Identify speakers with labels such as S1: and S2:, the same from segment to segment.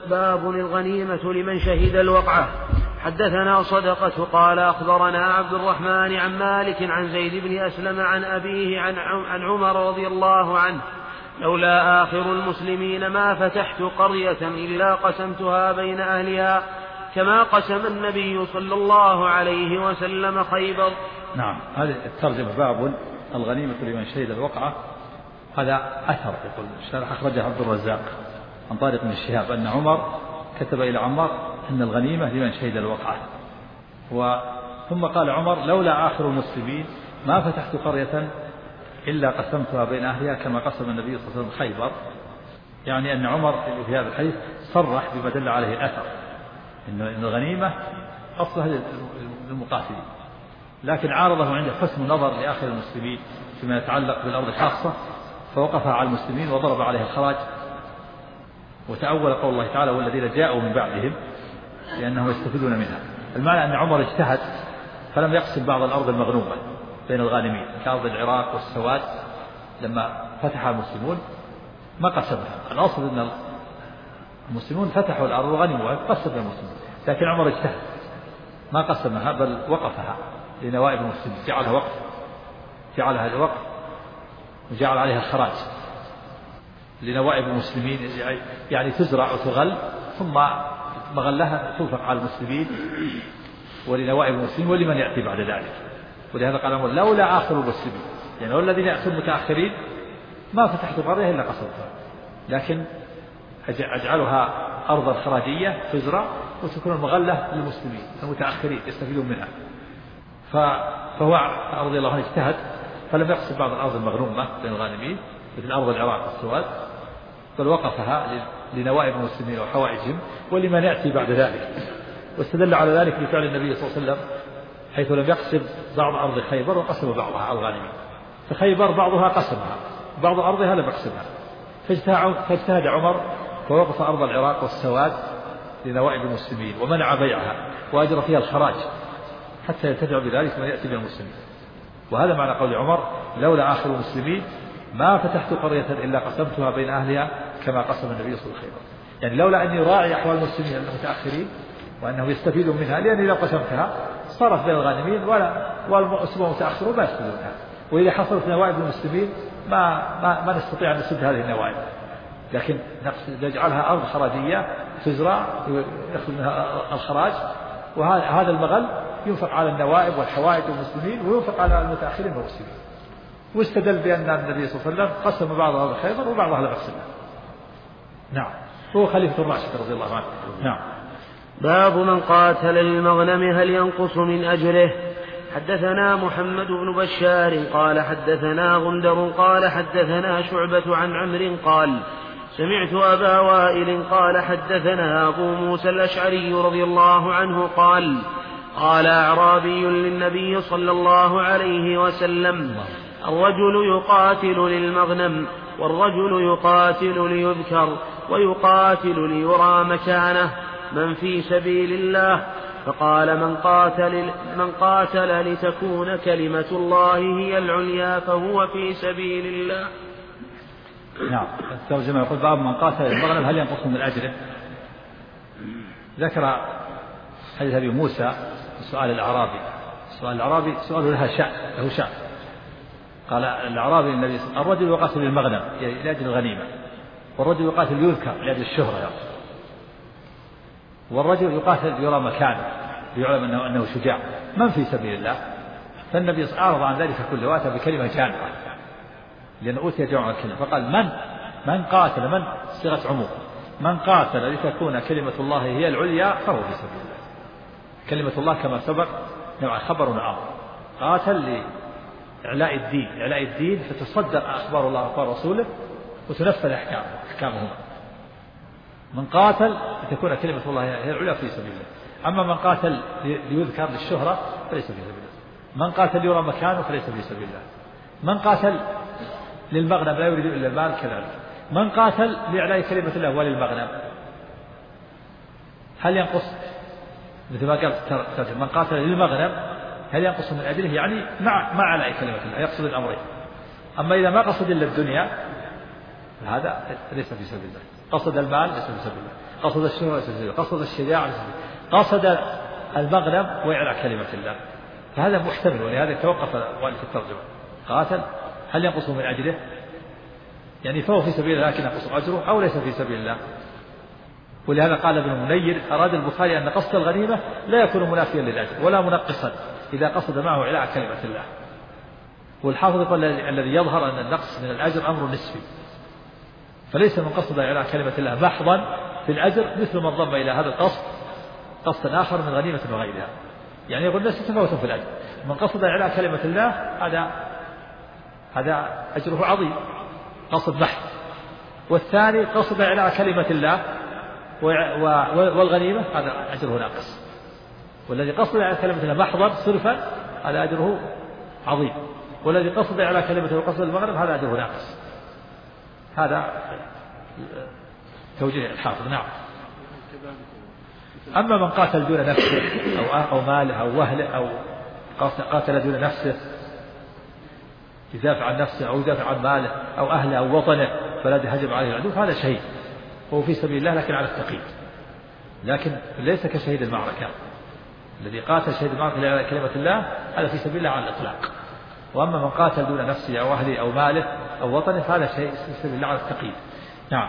S1: باب الغنيمة لمن شهد الوقعة. حدثنا صدقة قال أخبرنا عبد الرحمن عن مالك عن زيد بن أسلم عن أبيه عن عمر رضي الله عنه: لولا آخر المسلمين ما فتحت قرية إلا قسمتها بين أهلها كما قسم النبي صلى الله عليه وسلم خيبر.
S2: نعم، هذه الترجمة باب الغنيمة لمن شهد الوقعة. هذا أثر يقول الشارح أخرجه عبد الرزاق عن طارق بن الشهاب أن عمر كتب إلى عمار أن الغنيمة لمن شهد الوقعة. ثم قال عمر: لولا آخر المسلمين ما فتحت قرية إلا قسمتها بين أهلها كما قسم النبي صلى الله عليه وسلم خيبر. يعني أن عمر في هذا الحديث صرح بما دل عليه الأثر إن الغنيمة أصلها للمقاتلين، لكن عارضه عند حسن النظر لآخر المسلمين فيما يتعلق بالأرض الخاصة فوقفها على المسلمين وضرب عليها الخراج، وتأول قول الله تعالى: والذين جاءوا من بعدهم لأنهم يستفيدون منها. المعنى أن عمر اجتهد فلم يقسم بعض الأرض المغنومة بين الغانمين كأرض العراق والسواد لما فتحها المسلمون ما قسمها. الأصل أن المسلمون فتحوا الأرض وغنموها قسم المسلمون، لكن عمر اجتهد ما قسمها بل وقفها لنوائب المسلمين، جعلها وقف، جعلها الوقف وجعل عليها الخراج لنوائب المسلمين، يعني تزرع وتغل ثم مغلها تنفق على المسلمين ولنوائب المسلمين ولمن يأتي بعد ذلك. ولهذا قال عمر: لولا آخر المسلمين، يعني والذين يأتون متأخرين ما فتحت قرية إلا قسمتها، لكن أجعلها أرضا خراجية تزرع وتكون المغلة للمسلمين المتأخرين يستفيدون منها. فهو رضي الله عنه اجتهد فلم يقصد بعض الأرض المغنومة بين الغانمين مثل أرض العراق والسواد، بل وقفها لنوائب المسلمين وحوائجهم ولمن يأتي بعد ذلك. واستدل على ذلك بفعل النبي صلى الله عليه وسلم حيث لم يقسم بعض أرض خيبر وقسم بعضها على الغانمين. فخيبر بعضها قسمها، بعض أرضها لم يقسمها، فاجتهد عمر فوقف أرض العراق والسواد لنوائب المسلمين ومنع بيعها وأجرى فيها الخراج حتى ينتفع بذلك من يأتي من المسلمين. وهذا معنى قول عمر: لولا آخر المسلمين ما فتحت قرية إلا قسمتها بين أهلها كما قسم النبي صلى الله عليه وسلم. يعني لولا أني راعي أحوال المسلمين المتأخرين وأنهم يستفيدون منها، لأني لو قسمتها صارت بين الغانمين والمسلمون المتأخرون ما يستفيدون منها، وإذا حصلت نوائب المسلمين ما نستطيع أن نسد هذه النوائب، لكن نجعلها أرض خراجية تزرع يأخذ منها الخراج، وهذا المغل ينفق على النوائب والحوائج والمسلمين وينفق على المتأخرين والمسلمين. واستدل بأن النبي صلى الله عليه وسلم قسم بعضها بخيبر وبعضها لم يقسمها. نعم، هو خليفة الراشد رضي الله عنه. نعم.
S1: باب من قاتل للمغنم هل ينقص من أجره. حدثنا محمد بن بشار قال حدثنا غندر قال حدثنا شعبة عن عمرو قال: سمعت أبا وائل قال حدثنا أبو موسى الأشعري رضي الله عنه قال: قال أعرابي للنبي صلى الله عليه وسلم: الرجل يقاتل للمغنم، والرجل يقاتل ليذكر، ويقاتل ليرى مكانه، من في سبيل الله. فقال: من قاتل لتكون كلمة الله هي العليا فهو في سبيل الله.
S2: نعم. الترجمة يقول: باب من قاتل للمغنم هل ينقص من أجره. ذكر حديث أبي موسى سؤال الأعرابي. سؤال الأعرابي سؤال له شأن. قال الأعرابي للنبي: الرجل يقاتل للمغنم لأجل الغنيمة، والرجل يقاتل ليذكر لأجل الشهرة، والرجل يقاتل ليرى مكانه ليعلم أنه شجاع، من في سبيل الله. فالنبي أعرض عن ذلك كله وأتى بكلمة جامعة لأن أوتي جمع الكلمة، فقال: من قاتل، من صيغة عموم، من قاتل لتكون كلمة الله هي العليا فهو في سبيل الله. كلمة الله كما سبق نوع خبر وأمر. قاتل لإعلاء الدين فتصدق أخبار الله وأخبار رسوله وتنفذ أحكامهما. من قاتل لتكون كلمة الله هي العليا في سبيل الله. أما من قاتل ليذكر للشهرة فليس في سبيل الله. من قاتل ليرى مكانه فليس في سبيل الله. من قاتل للمغنم لا يريد إلا المال كذلك. من قاتل لإعلاء كلمة الله وللمغنم هل ينقص؟ مثل ما قال من قاتل للمغنم هل ينقص من أجله؟ يعني مع إعلاء كلمة الله، يقصد الأمرين. أما إذا ما قصد إلا الدنيا هذا ليس في سبيل الله، قصد المال ليس في سبيل الله. قصد الشهوة قصد الشجاعة قصد المغنم وإعلاء كلمة الله، فهذا محتمل. ولهذا توقف والف الترجمة قاتل هل ينقص من أجله، يعني فهو في سبيل الله لكن ينقص أجره أو ليس في سبيل الله. ولهذا قال ابن المنير أراد البخاري أن قصد الغنيمة لا يكون منافيا للأجر ولا منقصا إذا قصد معه إعلاء كلمة الله. والحافظ يقول الذي يظهر أن النقص من الأجر أمر نسبي، فليس من قصد إعلاء كلمة الله محضا في الأجر مثل من ضم إلى هذا القصد قصدا آخر من غنيمة وغيرها، يعني يقول الناس يتفاوتون في الأجر. من قصد إعلاء كلمة الله هذا أجره عظيم قصد محض، والثاني قصد إعلاء كلمة الله والغنيمة هذا أجره ناقص. والذي قصد إعلاء كلمة الله محضا صرفا هذا أجره عظيم، والذي قصد إعلاء كلمة وقصد المغرب هذا أجره ناقص. هذا توجيه الحافظ. نعم. أما من قاتل دون نفسه أو ماله أو أهله أو قاتل دون نفسه يدافع عن نفسه أو يدافع عن ماله أو أهله أو وطنه فلا هجم عليه العدو هذا شهيد هو في سبيل الله لكن على التقييد، لكن ليس كشهيد المعركة. الذي قاتل شهيد المعركة على كلمة الله هذا في سبيل الله على الإطلاق. وأما من قاتل دون نفسه أو أهله أو ماله أو وطنه فهذا شيء في سبيل الله على التقييد. نعم.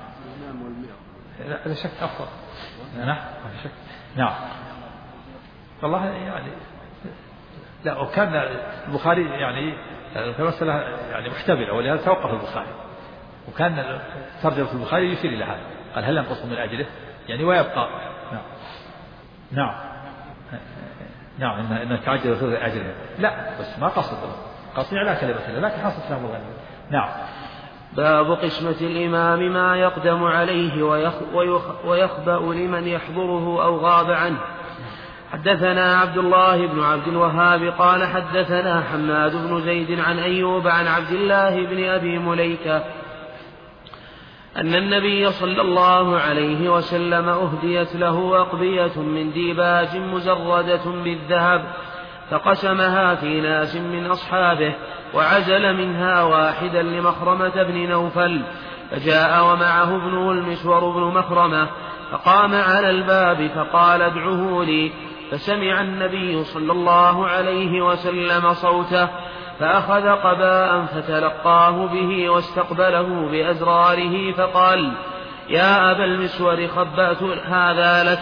S2: لا شك أفضل. نعم شك. نعم. والله يعني لا، وكان البخاري يعني المسألة يعني محتملة ولهذا توقف البخاري، وكان ترجمة البخاري يشير إلى هذا قال هل ينقص من أجله يعني ويبقى. نعم. نعم. نعم إن تعجل في أجله لا بس ما قصد على كلمة الله لكن حصل سلام الغنيمة. نعم.
S1: باب قسمة الإمام ما يقدم عليه ويخبأ لمن يحضره أو غاب عنه. حدثنا عبد الله بن عبد الوهاب قال حدثنا حماد بن زيد عن أيوب عن عبد الله بن أبي مليكة أن النبي صلى الله عليه وسلم أهديت له أقبية من ديباج مزردة بالذهب فقسمها في ناس من أصحابه وعزل منها واحدا لمخرمة بن نوفل، فجاء ومعه ابنه المسور بن مخرمة فقام على الباب فقال ادعه لي، فسمع النبي صلى الله عليه وسلم صوته فأخذ قباء فتلقاه به واستقبله بأزراره فقال يا أبا المسور خبأت هذا لك.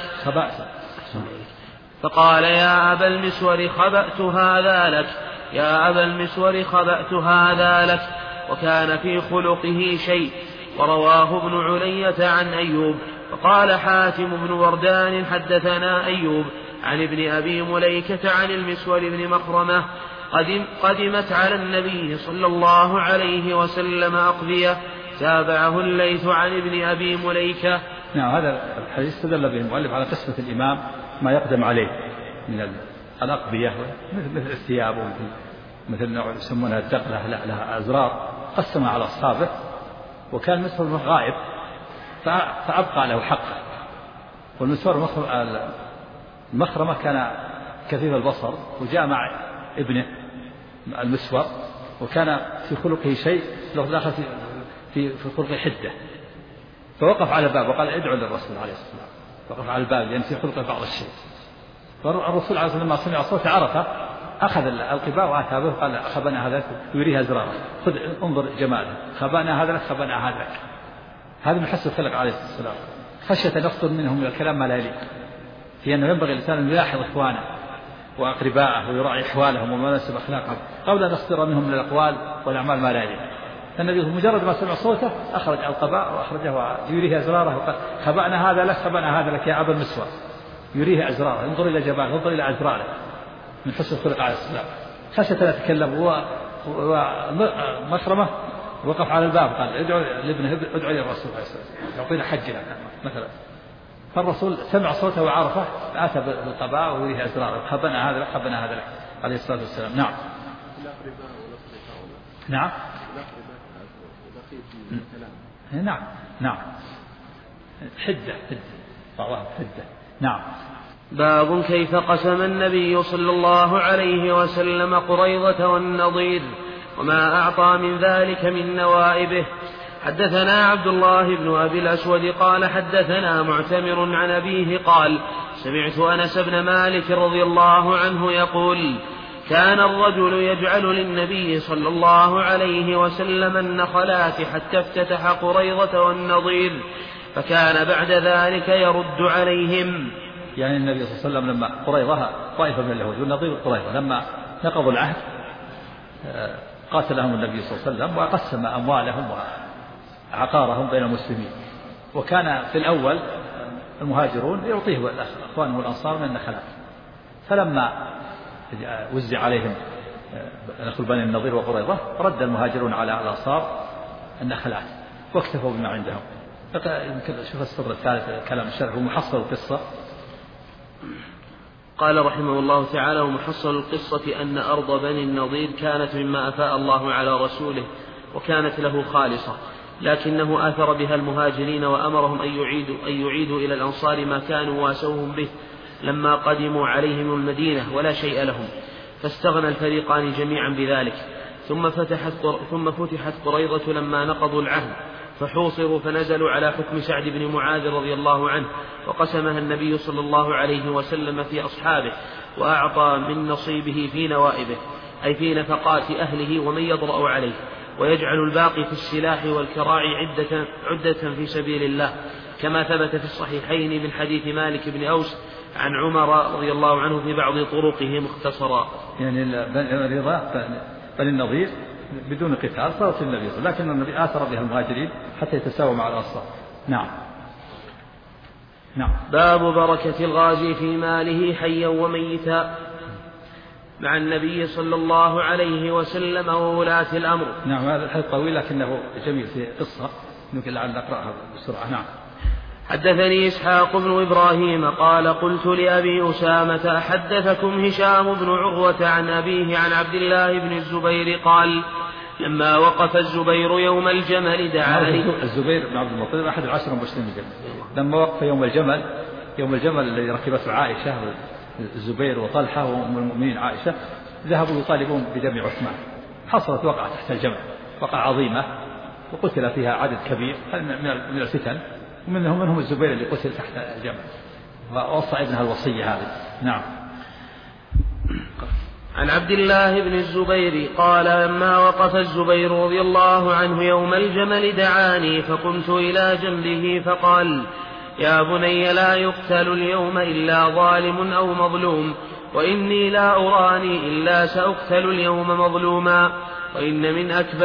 S1: فقال يا أبا المسور خبأت هذا لك، يا أبا المسور خبأت هذا لك. وكان في خلقه شيء. ورواه ابن علية عن أيوب. وقال حاتم بن وردان حدثنا أيوب عن ابن أبي مليكة عن المسور بن مخرمة قدمت على النبي صلى الله عليه وسلم أقبية. تابعه الليث عن ابن أبي مليكة.
S2: نعم. هذا الحديث استدل به المؤلف على قسمة الإمام ما يقدم عليه من الأقبية مثل الثياب مثل نوع يسمونها الدقلة لها أزرار قسمها على أصحابه، وكان مسور غائب فأبقى له حقه. والمسور المخرمة كان كثيف البصر وجاء مع ابنه المسور وكان في خلقه شيء لو دخل في خلقه حدة، فوقف على الباب وقال ادعو للرسول عليه الصلاة والسلام. وقف على الباب لأن في خلقه بعض الشيء، فالرسول عليه الصلاة والسلام لما سمع صوته عرفه أخذ القباء وأتى به قال خبأنا هذا يريها أزراره خذ انظر جماله خبأنا هذا لك خبأنا هذا لك. هذا من حسن الخلق عليه الصلاة والسلام خشية أن يصدر منهم من الكلام ما لا يليق، في أنه ينبغي الإنسان أن يلاحظ إخوانه وأقرباءه ويراعي أحوالهم ومناسب أخلاقهم قبل أن يصدر منهم من الأقوال والأعمال ما لا يليق. النبي مجرد ما سمع صوته أخرج القباء وأخرجه يريه أزراره وقال خبأنا هذا لك خبأنا هذا لك يا أبا المسور. يريه أزراره انظر إلى جبانه انظر إلى أزراره من حسن الخلق عليه السلام. خشية أن يتكلم ومخرمة وقف على الباب قال ادعو لابنه ادعو إلى الرسول عليه الصلاة والسلام يعطينا حجنا مثلا. فالرسول سمع صوته وعرفه أتى بالقباء ويريه أزراره خبأنا هذا لك خبأنا هذا لك عليه الصلاة والسلام. نعم. نعم. نعم. نعم. حدة بعضها حدة. نعم.
S1: باب كيف قسم النبي صلى الله عليه وسلم قريظة والنضير وما أعطى من ذلك من نوائبه. حدثنا عبد الله بن أبي الأسود قال حدثنا معتمر عن أبيه قال سمعت أنس بن مالك رضي الله عنه يقول كان الرجل يجعل للنبي صلى الله عليه وسلم النخلات حتى افتتح قريظة والنضير فكان بعد ذلك يرد عليهم.
S2: يعني النبي صلى الله عليه وسلم لما قريظة طائفة من اليهود والنضير قريظة لما نقضوا العهد قاتلهم النبي صلى الله عليه وسلم وقسم أموالهم وعقارهم بين المسلمين. وكان في الأول المهاجرون يعطيه أخوانهم الأنصار من النخلات، فلما وزع عليهم نخل بني النضير وقريظة رد المهاجرون على الأنصار النخلات واكتفوا بما عندهم. يمكن شوف السطر الثالث كلام الشرح ومحصل القصة.
S1: قال رحمه الله تعالى ومحصل القصة أن أرض بني النضير كانت مما أفاء الله على رسوله وكانت له خالصة، لكنه آثر بها المهاجرين وأمرهم أن يعيدوا إلى الأنصار ما كانوا واسوهم به لما قدموا عليهم المدينة ولا شيء لهم، فاستغنى الفريقان جميعا بذلك. ثم فتحت قريظة لما نقضوا العهد فحوصروا فنزلوا على حكم سعد بن معاذ رضي الله عنه، وقسمها النبي صلى الله عليه وسلم في أصحابه وأعطى من نصيبه في نوائبه أي في نفقات أهله ومن يضرأ عليه، ويجعل الباقي في السلاح والكراع عدة في سبيل الله، كما ثبت في الصحيحين من حديث مالك بن أوس عن عمر رضي الله عنه في بعض طرقه مختصرا.
S2: يعني الرضا بني النضير بدون قتال صارت النبي، لكن النبي آثر بها المهاجرين حتى يتساووا مع الأنصار. نعم.
S1: باب بركة الغازي في ماله حيا وميتا مع النبي صلى الله عليه وسلم وولاة الأمر.
S2: نعم هذا الحديث طويل لكنه جميل في قصة يمكن لعل نقرأها بسرعة. نعم.
S1: حدثني إسحاق بن إبراهيم قال قلت لأبي أسامة أحدثكم هشام بن عروة عن أبيه عن عبد الله بن الزبير قال لما وقف الزبير يوم الجمل دعاني.
S2: الزبير بن عبد المطلب أحد العشر المبشرين بالجنة. لما وقف يوم الجمل الذي ركبته عائشة الزبير وطلحة وأم المؤمنين عائشة ذهبوا يطالبون بدم عثمان. حصلت وقعة تحت الجمل، وقعة عظيمة وقتل فيها عدد كبير من الفتن، ومنهم الزبير اللي قتل تحت الجمل ووصى ابنها الوصية هذه. نعم.
S1: عن عبد الله بن الزبير قال لما وقف الزبير رضي الله عنه يوم الجمل دعاني فقمت إلى جنبه فقال يا بني لا يقتل اليوم إلا ظالم أو مظلوم، وإني لا أراني إلا سأقتل اليوم مظلوما، وإن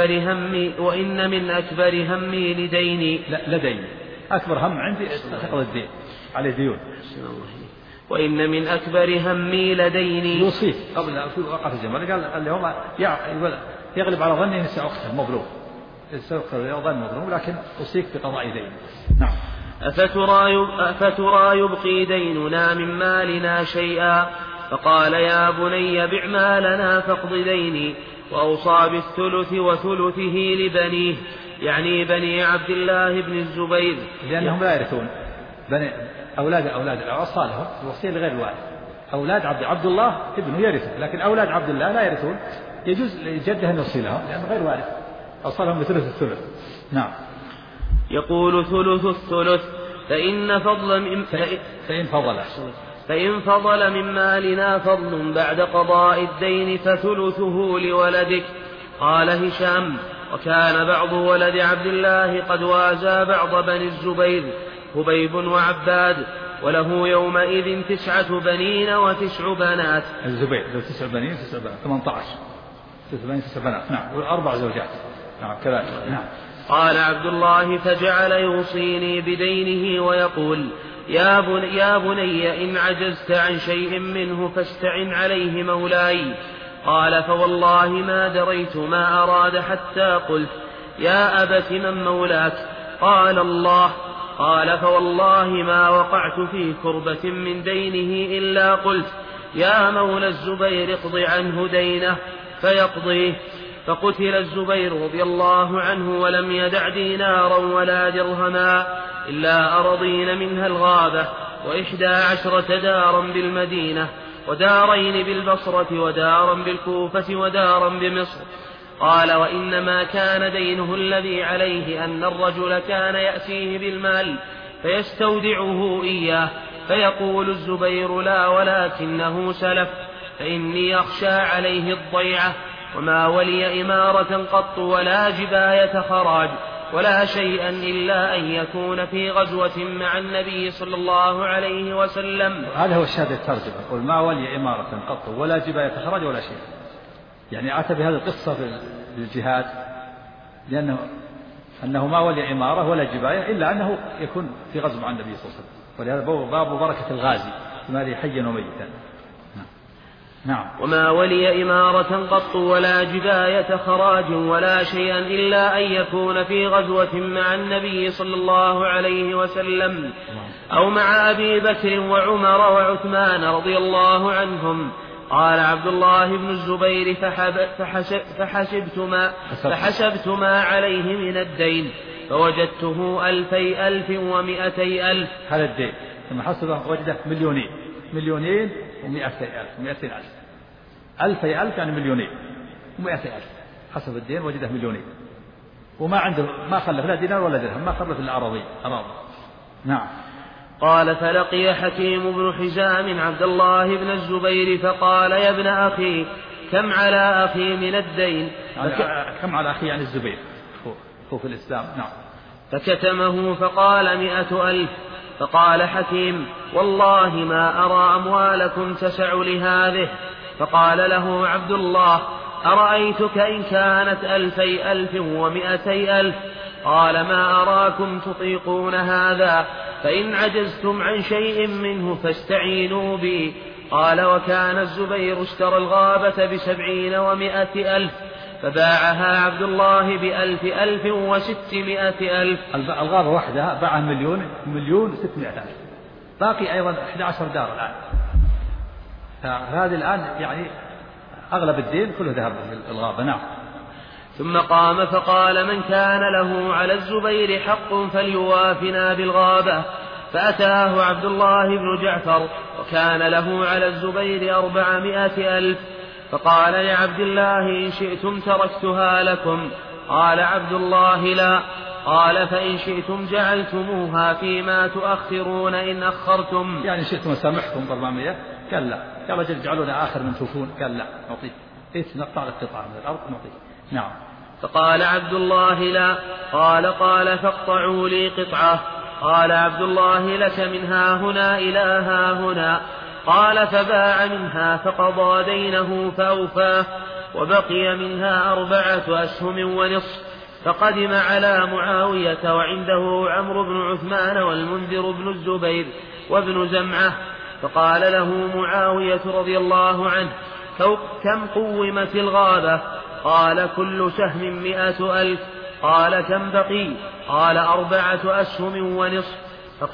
S1: من أكبر همي لديني.
S2: لا لديني أكبر هم عندي تقضي الدين عليه ديون.
S1: وإن من أكبر همي لديني.
S2: يوصيك قبل وقف الجمل قال اليوم يغلب على ظني أني سأقتل مظلوم، سأقتل ظن مظلوم، لكن أوصيك بقضاء دين. نعم.
S1: أفترى يبقي ديننا من مالنا شيئا؟ فقال يا بني بع مالنا فاقض ديني. وأوصى بالثلث وثلثه لبنيه، يعني بني عبد الله بن الزبير،
S2: لأنهم لا يرثون. أولاد أوصالهم الوصية لغير الوارث. أولاد عبد الله ابنه يرثه، لكن أولاد عبد الله لا يرثون، يجوز لجده أن يوصي لهم لأنه غير وارث، أوصالهم بثلث الثلث. نعم.
S1: يقول ثلث الثلث فإن فضل من مالنا فضل بعد قضاء الدين فثلثه لولدك. قال هشام وكان بعض ولد عبد الله قد وازى بعض بني الزبير هبيب وعباد، وله يومئذ 9 بنين و9 بنات.
S2: الزبير له 9 بنين 9 بنات 18 9 بنين 9 بنات. نعم. و4 زوجات. نعم كذلك. نعم.
S1: قال عبد الله فجعل يوصيني بدينه ويقول يا بني إن عجزت عن شيء منه فاستعن عليه مولاي. قال فوالله ما دريت ما أراد حتى قلت يا أبت من مولاك؟ قال الله. قال فوالله ما وقعت في كربة من دينه إلا قلت يا مولى الزبير اقض عنه دينه فيقضيه. فقتل الزبير رضي الله عنه ولم يدع دينارا ولا درهما إلا أرضين منها الغابة 11 دارا بالمدينة، ودارين بالبصرة، ودارا بالكوفة، ودارا بمصر، قال وإنما كان دينه الذي عليه أن الرجل كان يأتيه بالمال فيستودعه إياه فيقول الزبير لا ولكنه سلف فإني أخشى عليه الضيعة وما ولي إمارة قط ولا جباية خراج ولا شيئا إلا أن يكون في غزوة مع النبي صلى الله عليه وسلم.
S2: هذا هو الشاهد الترجمة، يقول ما ولي إمارة قط ولا جباية خراج ولا شيء، يعني أتى بهذه القصة في الجهاد لأنه ما ولي إمارة ولا جباية إلا أنه يكون في غزو مع النبي صلى الله عليه وسلم، ولهذا باب بركة الغازي مالي حيا وميتا. نعم.
S1: وما ولي إمارة قط ولا جباية خراج ولا شيئا إلا أن يكون في غزوة مع النبي صلى الله عليه وسلم أو مع أبي بكر وعمر وعثمان رضي الله عنهم. قال عبد الله بن الزبير فحسبت ما عليه من الدين فوجدته 2,200,000.
S2: هذا الدين ثم حسبه وجده مليونين و200,000 200,000 يعني مليونين و200,000 حسب الدين وجده مليونين وما عنده ما خلف لا دينار ولا درهم ما خلف إلا أراضي. نعم.
S1: قال فلقي حكيم بن حزام عبد الله بن الزبير فقال يا ابن أخي كم على أخي من الدين؟
S2: كم على أخي يعني الزبير هو في الإسلام. نعم.
S1: فكتمه فقال 100,000. فقال حكيم والله ما أرى أموالكم تسع لهذه. فقال له عبد الله أرأيتك إن كانت 2,000 و200,000؟ قال ما أراكم تطيقون هذا فإن عجزتم عن شيء منه فاستعينوا بي. قال وكان الزبير اشترى الغابة ب70 و100,000 فباعها عبد الله ب1,600,000.
S2: الغابة وحدها باعها 1,600,000 باقي أيضا 11 دار الآن. فهذه الآن يعني أغلب الدين كله ذهب الغابة. نعم.
S1: ثم قام فقال من كان له على الزبير حق فليوافنا بالغابة. فأتاه عبد الله بن جعفر وكان له على الزبير 400,000. فقال لعبد الله إن شئتم تركتها لكم. قال عبد الله لا. قال فإن شئتم جعلتموها فيما تؤخرون إن أخرتم.
S2: يعني شئتم سامحكم 400. قال لا. قال رجل جعلونا آخر من توفون. قال لا نعطيك نقطع القطعة من الأرض نعطيك. نعم.
S1: فقال عبد الله لا. قال فاقطعوا لي قطعة. قال عبد الله لك من ها هنا إلى ها هنا. قال فباع منها فقضى دينه فأوفاه وبقي منها 4 أسهم ونصف. فقدم على معاوية وعنده عمرو بن عثمان والمنذر بن الزبير وابن زمعة. فقال له معاوية رضي الله عنه كم قومت الغابة؟ قال كل سهم 100,000. قال كم بقي؟ قال 4 أسهم ونصف.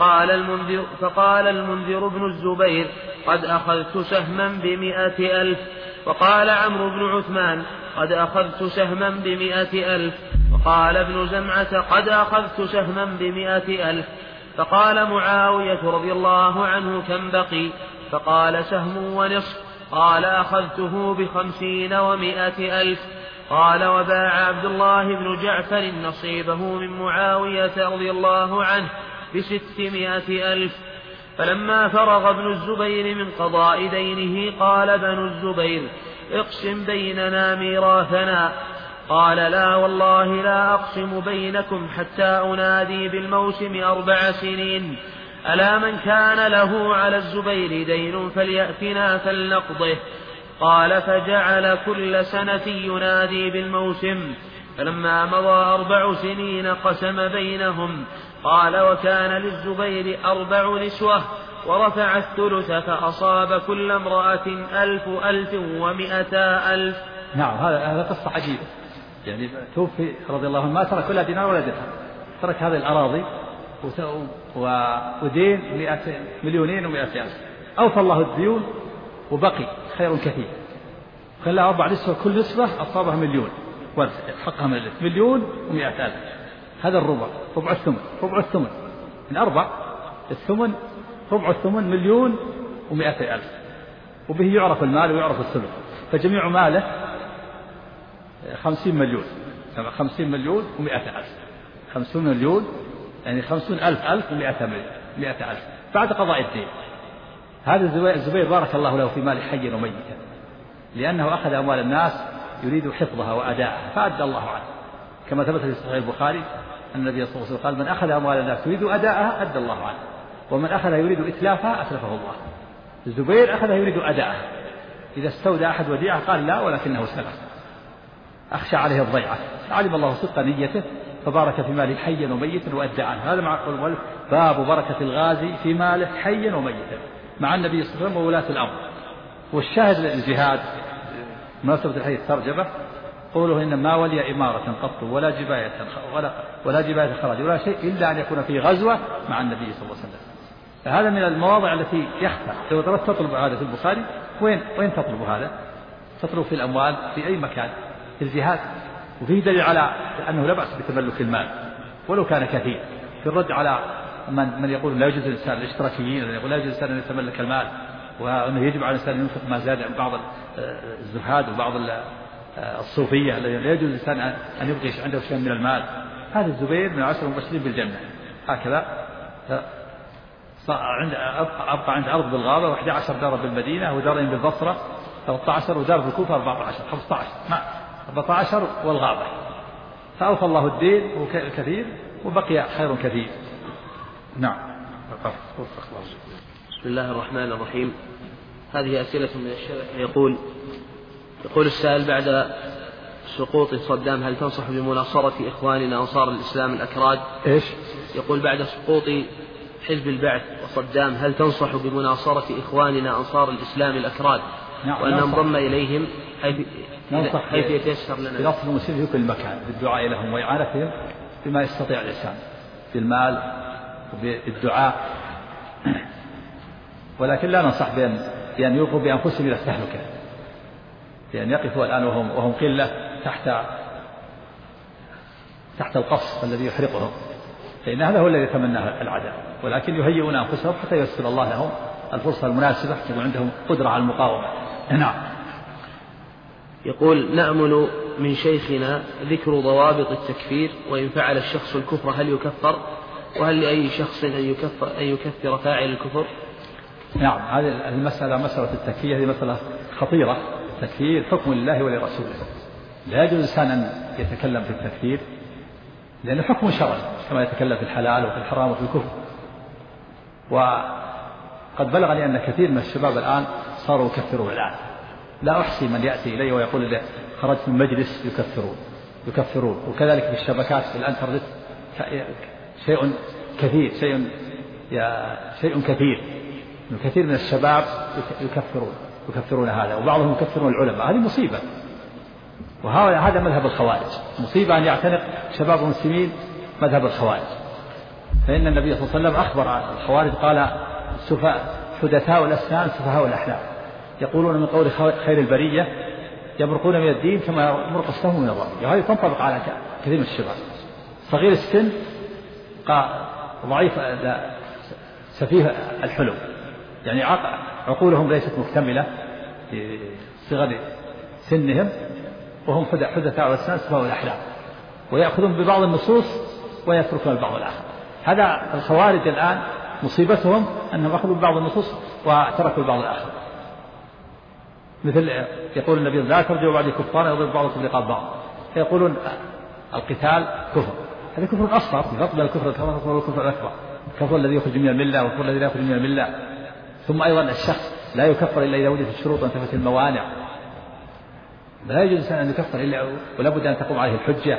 S1: فقال المنذر بن الزبير قد أخذت سهما ب100,000. وقال عمرو بن عثمان قد أخذت سهما ب100,000. وقال ابن زمعة قد أخذت سهما ب100,000. فقال معاوية رضي الله عنه كم بقي؟ فقال سهم ونصف. قال أخذته ب50 و100,000. قال وباع عبد الله بن جعفر نصيبه من معاوية رضي الله عنه ب600,000. فلما فرغ ابن الزبير من قضاء دينه قال بنو الزبير اقسم بيننا ميراثنا. قال لا والله لا أقسم بينكم حتى أنادي بالموسم 4 سنين. ألا من كان له على الزبير دين فليأتنا فلنقضه. قال فجعل كل سنة ينادي بالموسم. فلما مضى 4 سنين قسم بينهم. قال وكان للزبير 4 نسوة ورفع الثلث فأصاب كل امرأة 1,000 و200,000.
S2: نعم. هذا قصة عجيبة. يعني توفي رضي الله عنه ما ترك ولا دينار ولا درهم، ترك هذه الأراضي ودين 2,200,000. أوفى الله الديون وبقي خير كثير. خلى 4 نسوة كل نسوة أصابها 1,000,000 حقها من 1,100,000. هذا الربع الثمن من 4 الثمن ربع الثمن 1,100,000 وبه يعرف المال ويعرف الثلث. فجميع ماله 50 مليون، 50 مليون و100 ألف، 50 مليون يعني 50,000 و100 ألف بعد قضاء الدين. هذا الزبير بارك الله له في مال حي وميتا، لأنه أخذ أموال الناس يريد حفظها وأداءها فأدى الله عنه، كما ثبت في صحيح البخاري أن النبي صلى الله عليه وسلم قال: من أخذ أموال الناس يريد أداءها أدى الله عنه، ومن أخذها يريد إتلافها أتلفه الله. الزبير أخذها يريد أداءها، إذا استودع أحد وديعة قال: لا ولكنه سلف، أخشى عليه الضيعة، علم الله صدق نيته فبارك في ماله حيا وميتا وأدى عنه. هذا مع باب بركة الغازي في ماله حيا وميتا مع النبي صلى الله عليه وسلم وولاة الأمر. والشاهد للجهاد مناسبة الحديث الترجمة قوله: إن ما ولي إمارة قط ولا جباية خراج ولا شيء إلا أن يكون في غزوة مع النبي صلى الله عليه وسلم. هذا من المواضع التي يخفى. لو طلبت تطلب هذا في البخاري وين تطلب هذا؟ تطلب في الأموال في أي مكان في الجهاد. وفيه دليل على أنه لا بأس بتملك المال ولو كان كثير، في الرد على من يقول لا يجوز الإنسان الاشتراكيين الذين يقول لا يجوز الإنسان أن يتملك المال، وأنه يجب على الإنسان أن ينفق ما زاد عن بعض الزهاد وبعض الصوفية الذين لا يجوز الإنسان أن يبقي عنده شيء من المال. هذا الزبير من 10 المبشرين بالجنة. هكذا أبقى عند أرض بالغابة و11 دار بالمدينة ودارين بالبصرة 13 ودار بالكوفة 14 15 14 والغابة، فأوفى الله الدين الكثير وبقي خير كثير. نعم.
S1: بسم الله الرحمن الرحيم. هذه أسئلة من الشبكة. يقول السائل: بعد سقوط صدام هل تنصح بمناصرة إخواننا أنصار الإسلام الأكراد؟
S2: إيش؟
S1: يقول: بعد سقوط حزب البعث وصدام هل تنصح بمناصرة إخواننا أنصار الإسلام الأكراد؟
S2: نعم.
S1: وأن ننضم إليهم حيث يتيسر لنا
S2: بنصر المسلمين في كل مكان بالدعاء لهم وإعانتهم بما يستطيع الإنسان بالمال وبالدعاء، ولكن لا ننصح بأن يلقوا بأنفسهم إلى التهلكة، بأن يقفوا الآن وهم قلة تحت القصف الذي يحرقهم، فإن هذا هو الذي يتمناه العداء، ولكن يهيئون أنفسهم حتى ييسر الله لهم الفرصة المناسبة يكون عندهم قدرة على المقاومة. نعم.
S1: يقول: نأمل من شيخنا ذكر ضوابط التكفير، وإن فعل الشخص الكفر هل يكفر؟ وهل لأي شخص أن يكفر فاعل الكفر؟
S2: نعم. هذه المسألة مسألة التكفير هذه مسألة خطيرة. التكفير حكم لله ولرسوله، لا يجوز الإنسان أن يتكلم في التكفير لأنه حكم شرعي كما يتكلم في الحلال وفي الحرام وفي الكفر. وقد بلغني أن كثير من الشباب الآن صاروا يكفرون الآن، لا أحصي من يأتي إلي ويقول لي خرجت من مجلس يكفرون. وكذلك في الشبكات في الانترنت شيء كثير من كثير من الشباب يكفرون هذا، وبعضهم يكفرون العلماء. هذه مصيبة، وهذا مذهب الخوارج. مصيبة أن يعتنق شباب المسلمين مذهب الخوارج، فإن النبي صلى الله عليه وسلم أخبر عن الخوارج قال: حدثاء الأسنان سفهاء الأحلام يقولون من قول خير البرية يمرقون من الدين كما يمرق السهم من الرمي. وهذه تنطبق على كثير من الشباب، صغير السن ضعيف سفيه الحلم، يعني عقولهم ليست مكتملة في صغر سنهم، وهم حدثاء الأسنان سفهاء الأحلام، ويأخذون ببعض النصوص ويتركون البعض الآخر. هذا الخوارج الآن مصيبتهم أنهم أخذوا ببعض النصوص وتركوا البعض الآخر. مثل يقول النبي: لا ترجعوا بعد كفار يضرب بعضكم رقاب بعض، فيقولون القتال كفر. هذا كفر أصغر، في فرق بين الكفر الأصغر والكفر الأكبر. الكفر الذي يخرج من الملة والكفر الذي لا يخرج من الملة. ثم أيضا الشخص لا يكفر إلا إذا وجدت الشروط وانتفت الموانع، لا يجوز الإنسان أن يكفر إلا ولا بد أن تقوم عليه الحجة.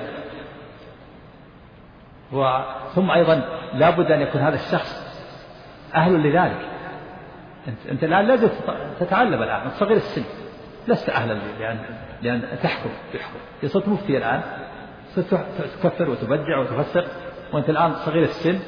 S2: ثم أيضا لا بد أن يكون هذا الشخص أهل لذلك. أنت الآن لازم تتعلم الآن، أنت صغير السن لست أهلا لأن تحكم. صرت مفتي الآن، صرت تكفر وتبدع وتفسق، وأنت الآن صغير السن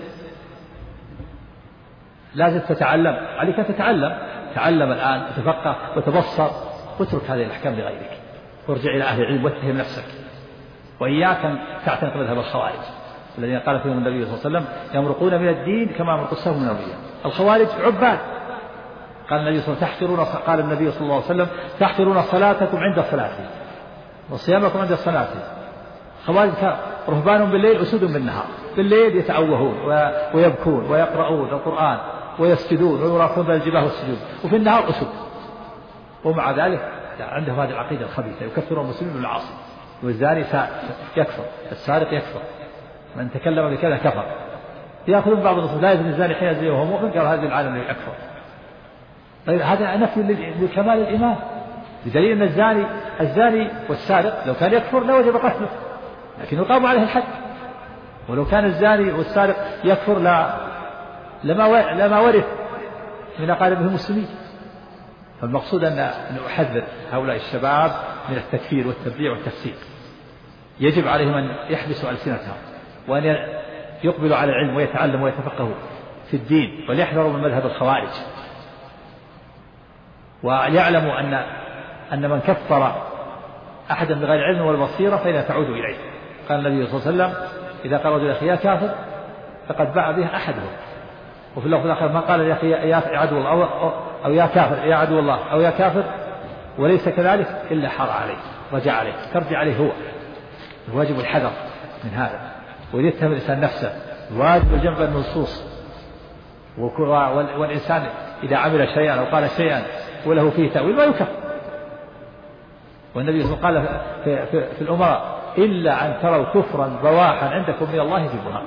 S2: لازم تتعلم. عليك أن تعلم الآن وتفقه وتبصر، واترك هذه الأحكام لغيرك، وارجع إلى أهل العلم واتهم نفسك. وإياك أن تعتنق مذهب الخوارج الذين قال فيهم النبي صلى الله عليه وسلم: يمرقون من الدين كما يمرق السهم من الرمية. الخوارج عباد. قال النبي صلى الله عليه وسلم: تحقرون صلاتكم عند صلاتي. وصيامكم عند الصلاة. خوارج رهبان بالليل أسود بالنهار، بالليل يتعوهون ويبكون ويقرؤون القرآن ويسجدون ويراقون بين الجباه والسجود، وفي النهار أسود. ومع ذلك عندهم هذه العقيدة الخبيثة، يكفرون المسلمين بالعاصي، والزاني يكفر، السارق يكفر، من تكلم بكذا كفر. يأخذون بعض النصوص لا يزني الزاني حين يزني وهو مؤمن، قال هذه العالم يكفر. طيب هذا نفي لكمال الإيمان، بدليل أن الزاني والسارق لو كان يكفر لوجب قتله، لكن يقام عليه الحد. ولو كان الزاني والسارق يكفر لما ورث من أقاربه المسلمين. فالمقصود أن أحذر هؤلاء الشباب من التكفير والتبديع والتفسيق. يجب عليهم أن يحبسوا ألسنتهم، وأن يقبلوا على العلم ويتعلموا ويتفقهوا في الدين، وليحذروا من مذهب الخوارج، وليعلموا أن من كفر أحدا بغير علم والبصيرة فإنها تعود إليه. قال النبي صلى الله عليه وسلم: إذا قال رجل أخي يا كافر فقد باع به أحدهم. وفي اللفظ الآخر: ما قال يا أخي يا عدو الله أو يا كافر يا عدو الله أو يا كافر وليس كذلك إلا حار عليه، رجع عليه، ترجع عليه هو. الواجب الحذر من هذا، ويتهم الإنسان نفسه. الواجب الجنب النصوص، والإنسان إذا عمل شيئا أو قال شيئا وله فيه تأويل ما يكفر. والنبي صلى الله عليه وسلم قال في الأمراء: إلا أن تروا كفرا بواحا عندكم من الله في برهان.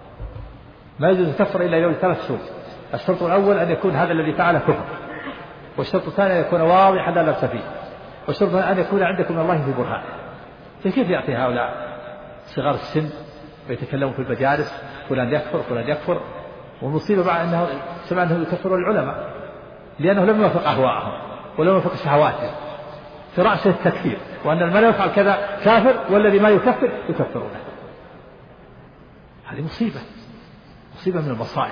S2: ما يجوز الكفر إلا يوجد 3 شروط. الشرط الأول أن يكون هذا الذي فعله كفر، والشرط الثاني أن يكون واضحا لا لبس فيه، والشرط أن يكون عندكم من الله في برهان. كيف يأتي هؤلاء صغار السن ويتكلمون في المجالس: فلان يكفر فلان يكفر؟ والمصيبة مع أنه سمع أنهم يكفرون العلماء لأنه لم يوافق أهواءهم ولم يوافق شهواتهم في رأس التكفير، وأن من يفعل كذا كافر والذي ما يكفر يكفرونه. هذه مصيبة من المصائب.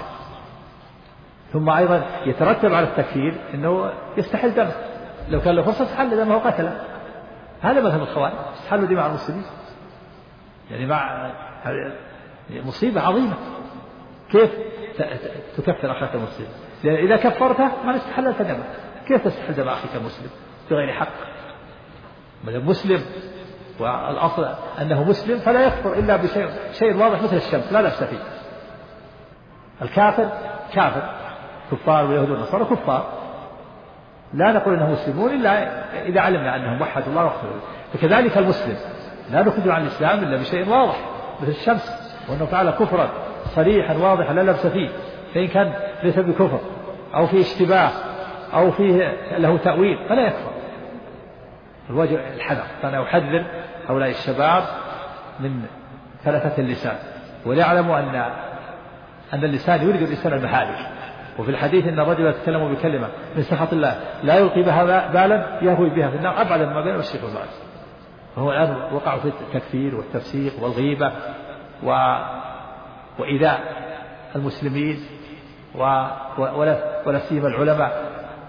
S2: ثم أيضا يترتب على التكفير أنه يستحل دمه، لو كان له فرصة استحل دمه وقتله. هذا مثل الخوارج، استحلوا دماء المسلمين. يعني مع مصيبة عظيمة. كيف تكفر أخاك المسلم؟ لأن إذا كفرته ما استحللت دمه، كيف تستحل دم أخيك المسلم بغير حق؟ من مسلم والأصل أنه مسلم فلا يكفر إلا بشيء واضح مثل الشمس لا لبس فيه. الكافر كافر، كفار واليهود والنصارى كفار، لا نقول أنهم مسلمون إلا إذا علمنا أنهم وحدوا الله واغفروا. فكذلك المسلم لا نخرج عن الإسلام إلا بشيء واضح مثل الشمس، وأنه فعل كفرا صريحا واضحا لا لبس فيه، فإن كان ليس بكفر أو فيه اشتباه أو فيه له تأويل فلا يكفر. الواجب الحذر. فأنا أحذر هؤلاء الشباب من ثلاثة اللسان، وليعلموا أن اللسان يورد الإنسان المهالك. وفي الحديث أن الرجل يتكلم بكلمة من سخط الله لا يلقي بها بالا يهوي بها في النار أبعد ما بين المشرق والمغرب. فهو الآن وقع في التكفير والتفسيق والغيبة وإيذاء المسلمين ولا سيما العلماء.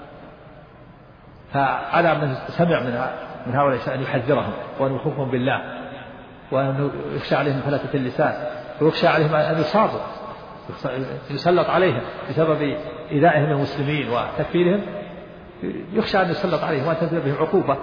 S2: فعلى من سمع من هؤلاء أن يحذرهم وأن يخوفهم بالله، وأن يخشى عليهم فلتة اللسان، ويخشى عليهم أن يصابوا يسلط عليهم بسبب إيذائهم المسلمين وتكفيرهم، يخشى أن يسلط عليهم وأن تنزل بهم عقوبة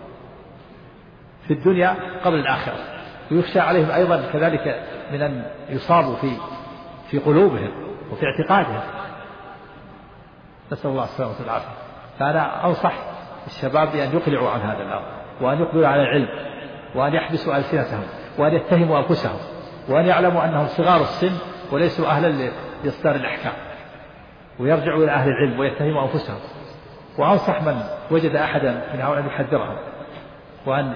S2: في الدنيا قبل الآخرة، ويخشى عليهم أيضا كذلك من أن يصابوا في قلوبهم وفي اعتقادهم. نسأل الله السلامة والعافية. فأنا أنصح الشباب بأن يقلعوا عن هذا الأمر، وأن يقبلوا على العلم، وأن يحبسوا ألسنتهم، وأن يتهموا أنفسهم، وأن يعلموا أنهم صغار السن وليسوا أهلا لإصدار الأحكام، ويرجعوا إلى أهل العلم ويتهموا أنفسهم. وأنصح من وجد أحدا من هؤلاء أن يحذرهم وأن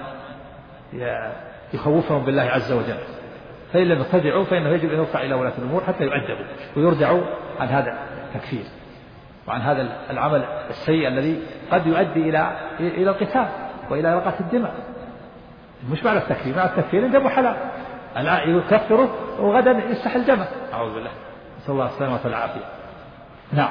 S2: يخوفهم بالله عز وجل، فإن لم يتبعوا فإنه يجب أن يرفع إلى ولاة الأمور حتى يعذبوا ويرجعوا عن هذا التكفير وعن هذا العمل السيء الذي قد يؤدي إلى القتال وإلى إراقة الدماء. مش معنى التكفير، معنى التكفير دمه حلال، يكفره وغدا يستحل دمه، أعوذ بالله، نسأل الله السلامة والعافية. نعم.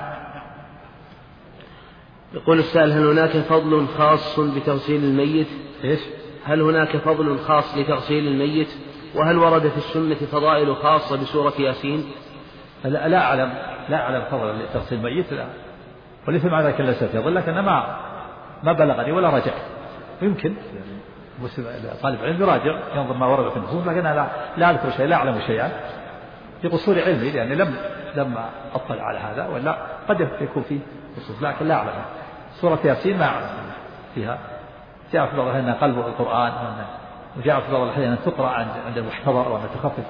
S1: يقول السائل: هل هناك فضل خاص بتغسيل الميت؟
S2: إيش؟
S1: هل هناك فضل خاص لتغسيل الميت؟ وهل ورد في السنة فضائل خاصة بسورة ياسين؟
S2: لا أعلم فضل لتغسيل الميت، لا. وليس معنى ذلك إلا سيظل، لكن ما بلغني ولا رجعت. يمكن طالب علم يراجع ينظر ما ورد في النصوص، لكن أنا لا أذكر شيء، لا أعلم شيئا بقصور علمي، لأني لم أطلع على هذا، ولا قد يكون فيه نصوص لكن لا أعلمها. سورة ياسين ما أعلم فيها، جاء في بعض الأحيان أنها قلب القرآن، وجاء في بعض الأحيان أن تقرأ عند المحتضر، وأن تخفف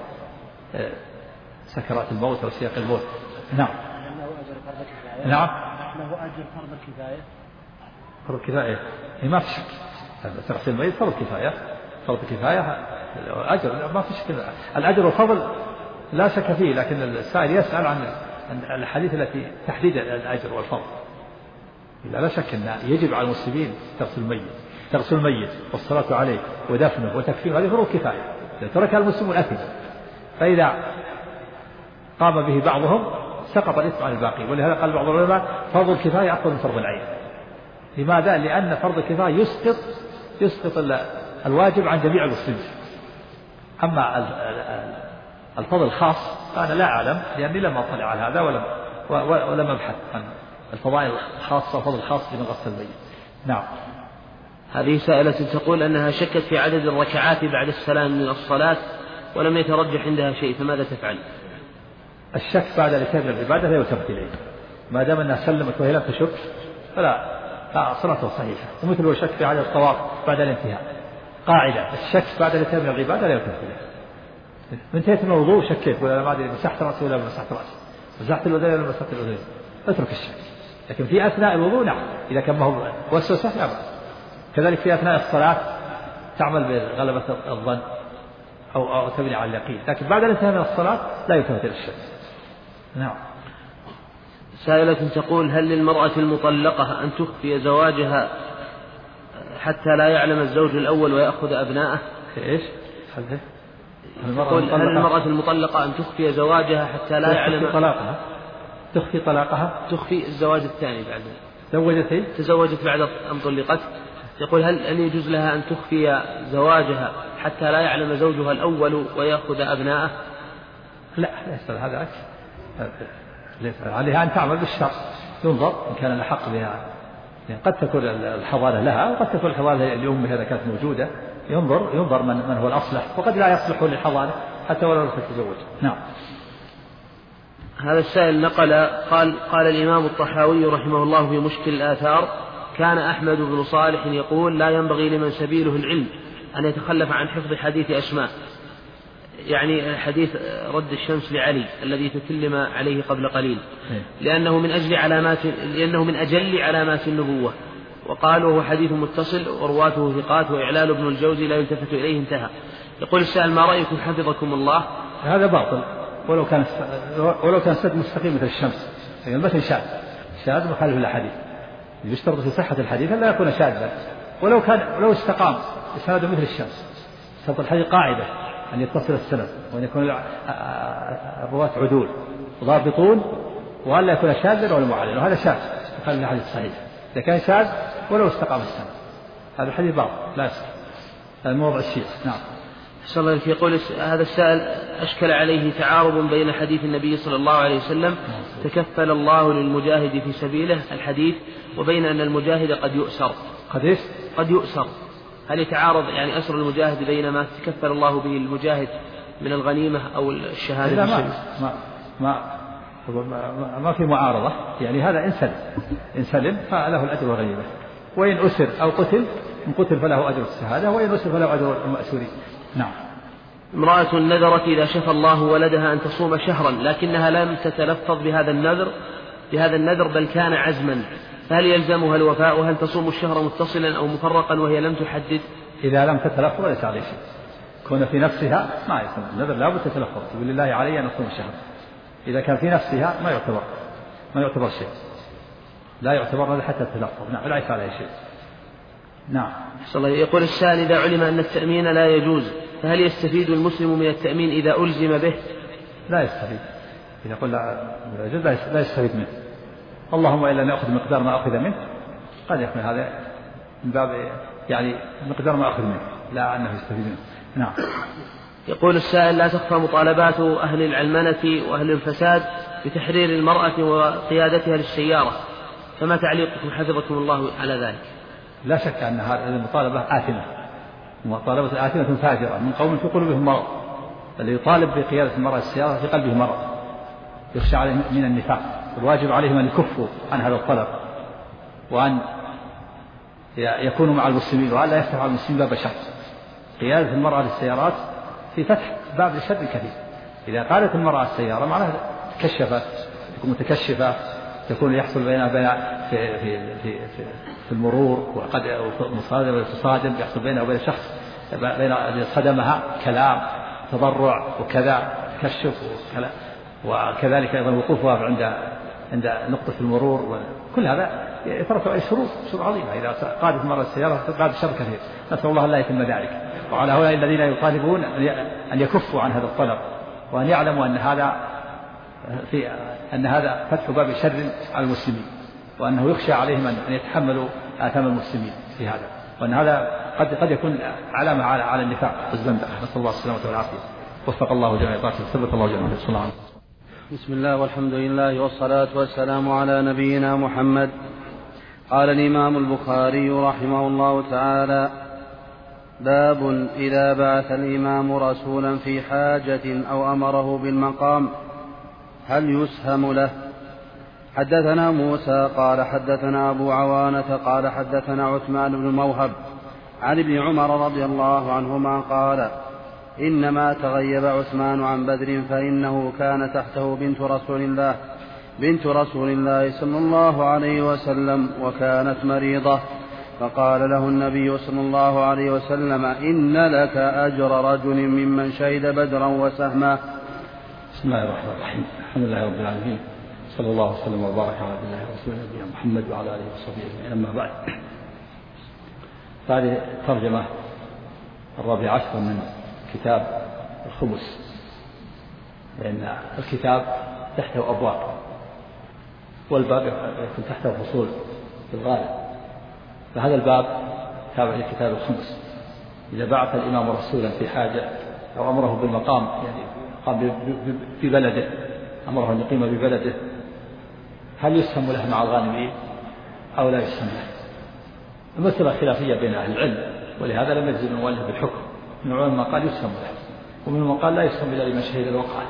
S2: سكرات الموت وسياق الموت. نعم. نعم.
S1: له أجر فرض الكفاية.
S2: فرض الكفاية ما في شك، تغسيل الميت فرض كفاية، فرض كفاية أجر ما في شك. الأجر والفضل لا شك فيه، لكن السائل يسأل عن الحديث التي تحديد الأجر والفضل. لا شك أن يجب على المسلمين تغسل الميت والصلاة عليه ودفنه وتكفينه، هذه فروض كفاية، إذا تركها المسلمون أثم، فإذا قام به بعضهم سقط الإثم عن الباقي. ولهذا قال بعض العلماء فرض الكفاية أفضل من فرض العين. لماذا؟ لأن فرض الكفاية يسقط الواجب عن جميع المسلمين. أما الفضل الخاص فأنا لا أعلم، لأني لم أطلع على هذا ولم أبحث عن الفضائل الخاصة والفضل الخاص لمن غسل الميت. نعم.
S1: هذه سائلة تقول أنها شكت في عدد الركعات بعد السلام من الصلاة ولم يترجح عندها شيء، فماذا تفعل؟
S2: الشك بعد الإتيان بالعبادة لا يلتفت إليه، ما دام أنها سلمت وهي لم تشك فلا صلاته صحيحة. ومثل الشك في عدد الطواف بعد الانتهاء، قاعدة الشك بعد الإتيان بالعبادة لا يلتفت إليه. انتهيت من الوضوء شكيت ولا ما أدري مسحت رأسي ولا مسحت رأسي، مسحت الأذين ولا مسحت الأذين، اترك الشك. لكن في أثناء الوضوء نعم، إذا كان ما هو وسوسة لا بأس. كذلك في أثناء الصلاة تعمل بغلبة الظن أو تبني على اليقين، لكن بعد الانتهاء من الصلاة لا يلتفت إلى الشك. نعم.
S1: سائلة تقول هل للمرأة المطلقة أن تخفي زواجها حتى لا يعلم الزوج الأول ويأخذ أبناءه؟
S2: إيش؟
S1: هل المرأة المطلقة أن تخفي زواجها حتى لا يعلم
S2: تخفي طلاقها،
S1: تخفي الزواج الثاني بعد
S2: تزوجت
S1: بعد أن طلقت؟ يقول هل يجوز لها أن تخفي زواجها حتى لا يعلم زوجها الأول ويأخذ أبناءه؟
S2: لا ليس هذا، عليها أن تعمل بالشرط، ينظر إن كان الحق بها، يعني قد تكون الحضانة لها وقد تكون الحضانة لأمها إذا كانت موجودة، ينظر من هو الأصلح، وقد لا يصلح للحضانة حتى ولو لم تتزوج. نعم.
S1: هذا السائل نقل قال الإمام الطحاوي رحمه الله في مشكل الآثار: كان أحمد بن صالح يقول لا ينبغي لمن سبيله العلم أن يتخلف عن حفظ حديث أسماء، يعني حديث رد الشمس لعلي الذي تكلم عليه قبل قليل، لأنه من أجل علامات النبوة، وقالوا هو حديث متصل ورواته ثقات وإعلال ابن الجوزي لا يلتفت إليه، انتهى. يقول السائل: ما رأيكم حفظكم الله؟
S2: هذا باطل، ولو كان سد مستقيم مثل الشمس، يعني المثل شاذ مخالف للحديث، يشترط في صحة الحديث أن لا يكون شاذا، ولو استقام إسناده مثل الشمس. شرط الحديث قاعدة أن يتصل السند، وأن يكون الرواة عدول ضابطون، وأن لا يكون شاذا ولا معلل، وهذا شاذ مخالف للحديث الصحيح. إذا كان شاذ ولو استقام السند هذا الحديث باطل لا يصح، هذا موضع الشيء. نعم.
S1: صلى الله عليه وسلم يقول هذا السائل: أشكل عليه تعارض بين حديث النبي صلى الله عليه وسلم تكفل الله للمجاهد في سبيله الحديث، وبين أن المجاهد قد يؤسر. هل يتعارض يعني أسر المجاهد بين ما تكفل الله به المجاهد من الغنيمة أو الشهادة؟
S2: لا، ما في معارضة، يعني هذا إن سلم فله الأجر والغنيمة، وإن أسر أو قتل، إن قتل فله أجر الشهادة، وإن أسر فله أجر المأسورين. نعم.
S1: امرأة نذرت إذا شفى الله ولدها أن تصوم شهرا، لكنها لم تتلفظ بهذا النذر بل كان عزما، فهل يلزمها الوفاء؟ وهل تصوم الشهر متصلا أو مفرقا وهي لم تحدد؟
S2: إذا لم تتلفظ ليس عليه شيء، كون في نفسها ما يصوم النذر، لا بد تتلفظ، تقول لله علي أن أصوم الشهر. إذا كان في نفسها ما يعتبر شيء، لا يعتبر حتى تتلفظ. نعم، لا يفعل شيء. نعم.
S1: يقول السائل: إذا علم أن التأمين لا يجوز فهل يستفيد المسلم من التأمين إذا ألزم به؟
S2: لا يستفيد. إذا قل لا يجوز لا يستفيد منه، اللهم إلا أن يأخذ مقدار ما أخذ منه، قد يكون هذا من باب يعني مقدار ما أخذ منه، لا أنه يستفيد منه. نعم.
S1: يقول السائل: لا تخفى مطالبات أهل العلمنة وأهل الفساد بتحرير المرأة وقيادتها للسيارة، فما تعليقكم حفظكم الله على ذلك؟
S2: لا شك أن هذه المطالبة آثمة، مطالبة آثمة فاجرة من قوم في قلوبهم مرض. الذي يطالب بقيادة المرأة السيارة في قلبه مرض يخشى عليه من النفاق. الواجب عليهم أن يكفوا عن هذا الطلب وأن يكونوا مع المسلمين وأن لا يفتحوا على المسلمين باب شر. قيادة المرأة للسيارات في فتح باب لشر كثير. إذا قالت المرأة السيارة معناها تكشفت، تكون متكشفة، تكون يحصل بينها في في في في المرور وقد تصادم، يحصل بينها وبين شخص بين صدمها كلام تضرع وكذا تكشف وكذلك أيضا وقوفها عند نقطة المرور. كل هذا يترتب عليه شرور عظيمة. إذا قادت المرأة السيارة قاد شر كثير. نسأل الله لا يتم ذلك. وعلى هؤلاء الذين يطالبون أن يكفوا عن هذا الطلب وأن يعلموا أن هذا فتح باب شر على المسلمين، وأنه يخشى عليهم أن يتحملوا آثام المسلمين في هذا، وأن هذا قد يكون علامة على النفاق والزندقة. نسأل الله السلامة والعافية. وفق الله جميع طاعته وثبت الله جميع صلى الله عليه وسلم.
S1: بسم الله والحمد لله والصلاة والسلام على نبينا محمد. قال الإمام البخاري رحمه الله تعالى: باب إذا بعث الإمام رسولا في حاجة أو أمره بالمقام هل يسهم له؟ حدثنا موسى قال حدثنا أبو عوانة قال حدثنا عثمان بن موهب عن ابن عمر رضي الله عنهما قال: إنما تغيب عثمان عن بدر فإنه كان تحته بنت رسول الله صلى الله عليه وسلم وكانت مريضة، فقال له النبي صلى الله عليه وسلم: إن لك أجر رجل ممن شهد بدرا وسهما.
S2: بسم الله الرحمن الرحيم. الحمد لله رب العالمين، صلى الله وسلم وبارك على عبد الله ورسوله نبينا محمد وعلى آله وصحبه أجمعين. أما بعد، هذه الترجمة 14 من كتاب الخمس، لأن الكتاب تحته أبواب والباب يكون تحته فصول في الغالب. فهذا الباب تابع لكتاب الخمس. إذا بعث الإمام رسولا في حاجة أو أمره بالمقام، يعني قام في بلده، أمره أن يقيم ببلده، هل يسهم له مع الغانمين أو لا يسهم له؟ المسألة خلافية بين أهل العلم، ولهذا لم يجزم المؤلف بالحكم. من العلماء قال يسهم له، ومنهم قال لا يسهم إلا لمن شهد الوقعة.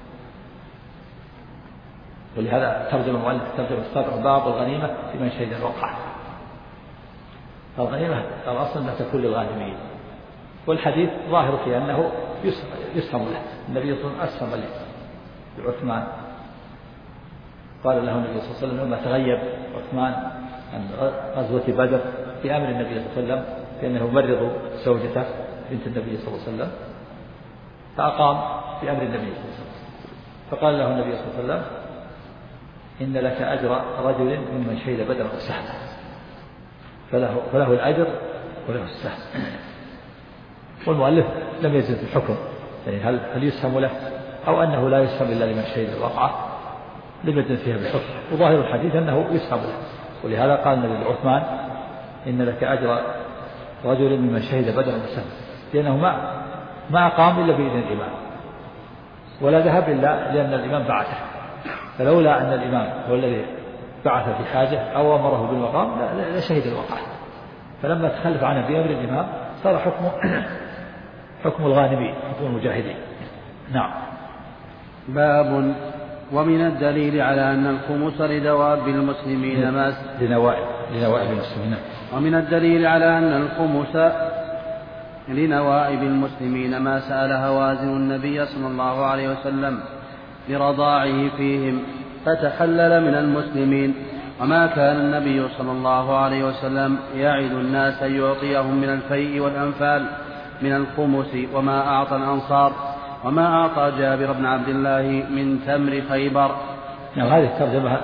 S2: ولهذا ترجم المؤلف الترجمة السابقة: باب الغنيمة لمن شهد الوقعة. الغنيمة الأصل أنها تكون للغانمين، والحديث ظاهر في أنه يسهم له. النبي صلى الله عليه وسلم أسهم لعثمان، قال له النبي صلى الله عليه وسلم لما تغيب عثمان عن غزوة بدر بأمر النبي صلى الله عليه وسلم لأنه يمرض زوجته بنت النبي صلى الله عليه وسلم، فأقام بأمر النبي صلى الله عليه وسلم، فقال له النبي صلى الله عليه وسلم: إن لك أجر رجل ممن شهد بدرا وسهما، فله الأجر وله السهم. والمؤلف لم يزل في الحكم، يعني هل يسهم له أو أنه لا يسهم إلا لمن شهد الوقعة، لم يزل فيها بالحكم. وظاهر الحديث أنه يسهم له، ولهذا قال النبي لعثمان: إن لك أجر رجل ممن شهد بدرا وسهما، لأنه ما أقام إلا بإذن الإمام، ولا ذهب إلا لأن الإمام بعثه. فلولا أن الإمام هو الذي بعث في حاجة أو أمره بالمقام لشهد الوقعة. فلما تخلف عنه بأمر الإمام صار حكم الغانمين، حكم المجاهدين. نعم.
S1: باب ومن الدليل على أن الخمس لدواب المسلمين
S2: لنوائب المسلمين.
S1: ومن الدليل على أن الخمس لنوائب المسلمين ما سأل هوازن النبي صلى الله عليه وسلم لرضاعه فيهم فتحلل من المسلمين، وما كان النبي صلى الله عليه وسلم يعد الناس أن يعطيهم من الفيء والأنفال من الخمس وما أعطى الأنصار وما أعطى جابر بن عبد الله من تمر خيبر.
S2: نعم. هذه الترجمة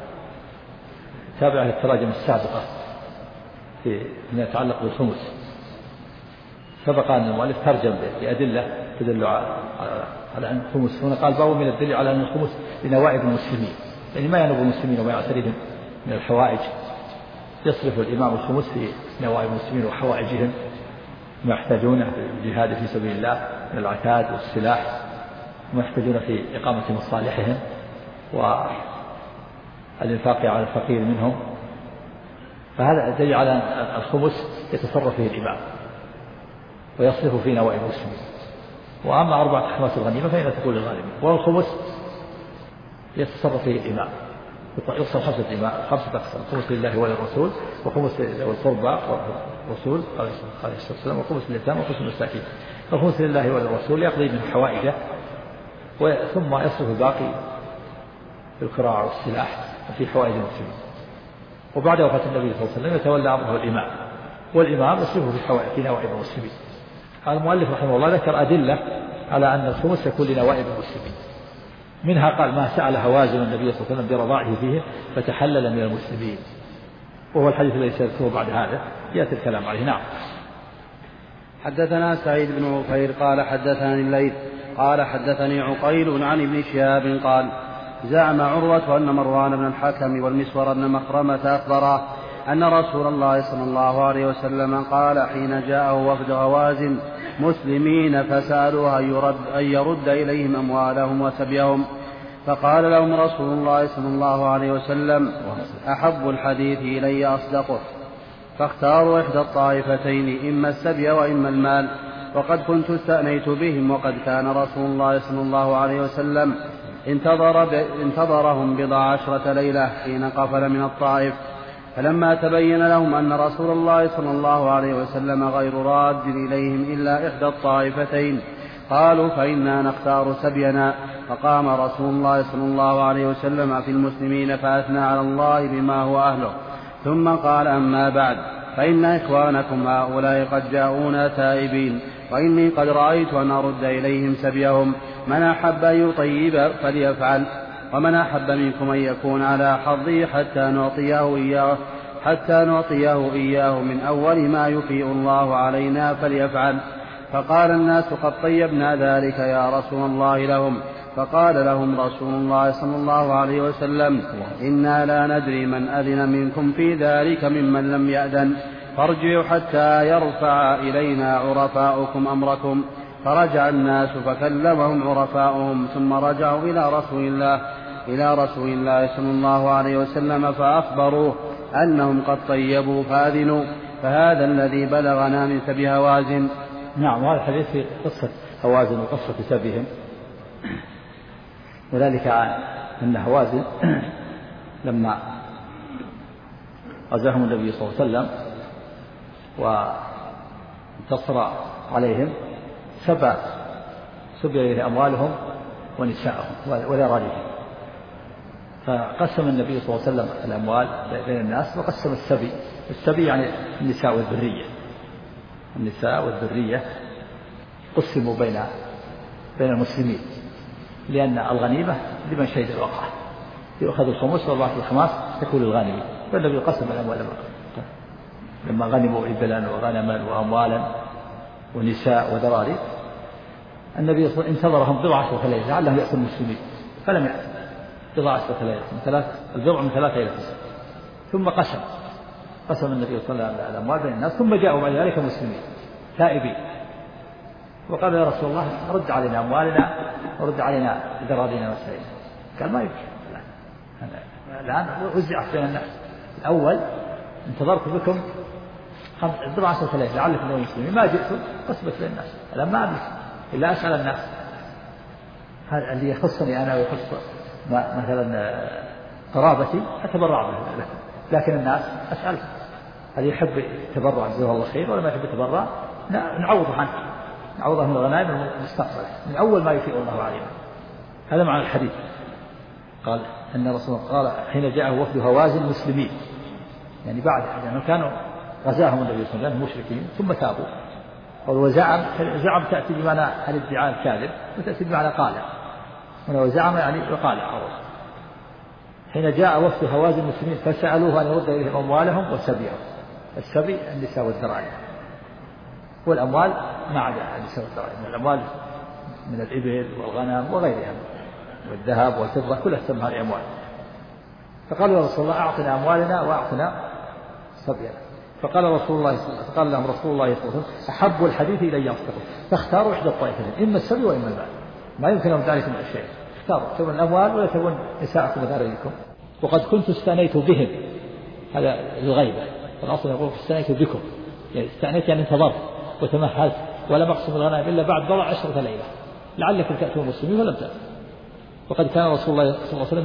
S2: تابعة للتراجم السابقة فيما يتعلق بالخمس. سبق أن المؤلف ترجم بأدلة تدل على أن الخمس، هنا قال: باب من الدليل على أن الخمس لنوائب المسلمين، يعني ما ينوب المسلمين وما يعتريهم من الحوائج. يصرف الإمام الخمس في نوائب المسلمين وحوائجهم، ما يحتاجونه في الجهاد في سبيل الله من العتاد والسلاح، وما يحتاجون في إقامة مصالحهم والإنفاق على الفقير منهم. فهذا دليل على أن الخمس يتصرف فيه الإمام، ويصرف في نوائب المسلمين. وأما 4 أخماس الغنيمة فإنها تكون للغانمين. والخمس يتصرف فيه الإمام، يقسم 5 أقسام: خمس لله وللرسول، وخمس للقربى والرسول عليه الصلاة والسلام، وخمس لليتامى، وخمس للمساكين. الخمس لله وللرسول يقضي من حوائجه، ثم يصرف الباقي في القراءة والسلاح وفي حوائج المسلمين. وبعد وفاة النبي صلى الله عليه وسلم يتولى أمره الإمام، والإمام يصرفه في نوائب المسلمين. المؤلف رحمه الله ذكر أدلة على أن الخمس يكون لنوائب المسلمين. منها قال: ما سأل هوازن النبي صلى الله عليه وسلم برضاعه فيه فتحلل من المسلمين، وهو الحديث الذي سيذكره بعد هذا يأتي الكلام عليه. نعم.
S1: حدثنا سعيد بن عفير قال حدثني الليث قال حدثني عقيل عن ابن شهاب قال: زعم عروة أن مروان بن الحكم والمسور بن مخرمة أخبرا أن رسول الله صلى الله عليه وسلم قال حين جاءه وفد هوازن مسلمين فسألوه أن يرد إليهم أموالهم وسبيهم، فقال لهم رسول الله صلى الله عليه وسلم: أحب الحديث إلي أصدقه، فاختاروا إحدى الطائفتين، إما السبي وإما المال. وقد كنت استأنيت بهم، وقد كان رسول الله صلى الله عليه وسلم انتظرهم 12 ليلة حين قفل من الطائف، فلما تبين لهم أن رسول الله صلى الله عليه وسلم غير راد إليهم إلا إحدى الطائفتين قالوا: فإنا نختار سبينا. فقام رسول الله صلى الله عليه وسلم في المسلمين فأثنى على الله بما هو أهله، ثم قال: أما بعد، فإن إخوانكم هؤلاء قد جاءونا تائبين، وإني قد رأيت أن أرد إليهم سبيهم. من أحب أن يطيب فليفعل، ومن أحب منكم أن يكون على حظه حتى نعطيه إياه من أول ما يفيء الله علينا فليفعل. فقال الناس: قد طيبنا ذلك يا رسول الله لهم. فقال لهم رسول الله صلى الله عليه وسلم: إنا لا ندري من أذن منكم في ذلك ممن لم يأذن، فارجعوا حتى يرفع إلينا عرفاؤكم أمركم. فرجع الناس فكلمهم عرفاؤهم، ثم رجعوا إلى رسول الله صلى الله عليه وسلم فأخبروه أنهم قد طيبوا فأذنوا. فهذا الذي بلغنا من سبي هوازن.
S2: نعم. هذا الحديث في قصة هوازن وقصة سبيهم، وذلك أن هوازن لما غزاهم النبي صلى الله عليه وسلم وانتصر عليهم سبي إليه أموالهم ونساءهم وذراريهم، فقسم النبي صلى الله عليه وسلم الأموال بين الناس وقسم السبي يعني النساء والذرية قسموا بين المسلمين، لأن الغنيمة لمن شهد الوقعة يؤخذ الخمس والباقي الخماس تكون للغانمين. فالنبي قسم الأموال لما غنموا إبلا وغنما وأموالا ونساء وذراري. النبي انتظرهم 10 ليلة لعلهم يأتوا المسلمين، فلم يأتوا 10 ليلة، البضع من 3 إلى 9. ثم قسم النبي صلى الله عليه وسلم الأموال بين الناس، ثم جاءوا بعد ذلك مسلمين تائبين، وقال: يا رسول الله رد علينا أموالنا ورد علينا ذرارينا وسائلنا. قال: ما يمكن، الآن وزعت بين الناس. الأول انتظرت بكم 10 ليلة لعلكم تكونوا مسلمين، ما جئتم قسمت بين الناس. الآن ما أملك إلا أسأل الناس، هذا اللي يخصني أنا ويخص مثلا قرابتي أتبرع له، لكن الناس أسأل هل يحب يتبرع جزاه الله خير ولا ما يحب يتبرع، نعوضه عنه، نعوضه من الغنائم المستقبل من أول ما يفيء الله علينا. هذا معنى الحديث. قال أن الرسول قال حين جاءه وفد هوازن مسلمين، يعني بعد لأنه كانوا غزاهم النبي صلى الله عليه وسلم مشركين ثم تابوا. وزعم تأتي بمعنى الادعاء الكاذب، وتأتي بمعنى قال، وزعم يعني وقال عوض. حين جاء وفد هوازن المسلمين فسألوه أن يرد إليهم أموالهم وسبيهم. السبي النساء والذراري، والأموال ما عدا النساء والذراري، من الأموال من الإبل والغنم وغيرها والذهب والفضة كلها تسمى هذه أموال. فقالوا يا رسول الله أعطنا أموالنا وأعطنا سبينا. فقال لهم رسول الله صلى الله عليه وسلم: أحب الحديث إلي أصدقه، فاختاروا إحدى الطائفتين، إما السبي وإما المال، ما يمكن أن ذلك من الشيء، اختاروا تكون الأموال ولا تكون نساءكم وذراريكم. وقد كنت استأنيت بهم، هذا الغيبة، الأصل يقول استأنيت بكم، يعني استأنيت يعني انتظرت وتمهلت ولم أقسم الغنائم إلا بعد بضع 10 ليلة لعلكم تأتون مسلمين فلم تأتوا. وقد كان رسول الله صلى الله عليه وسلم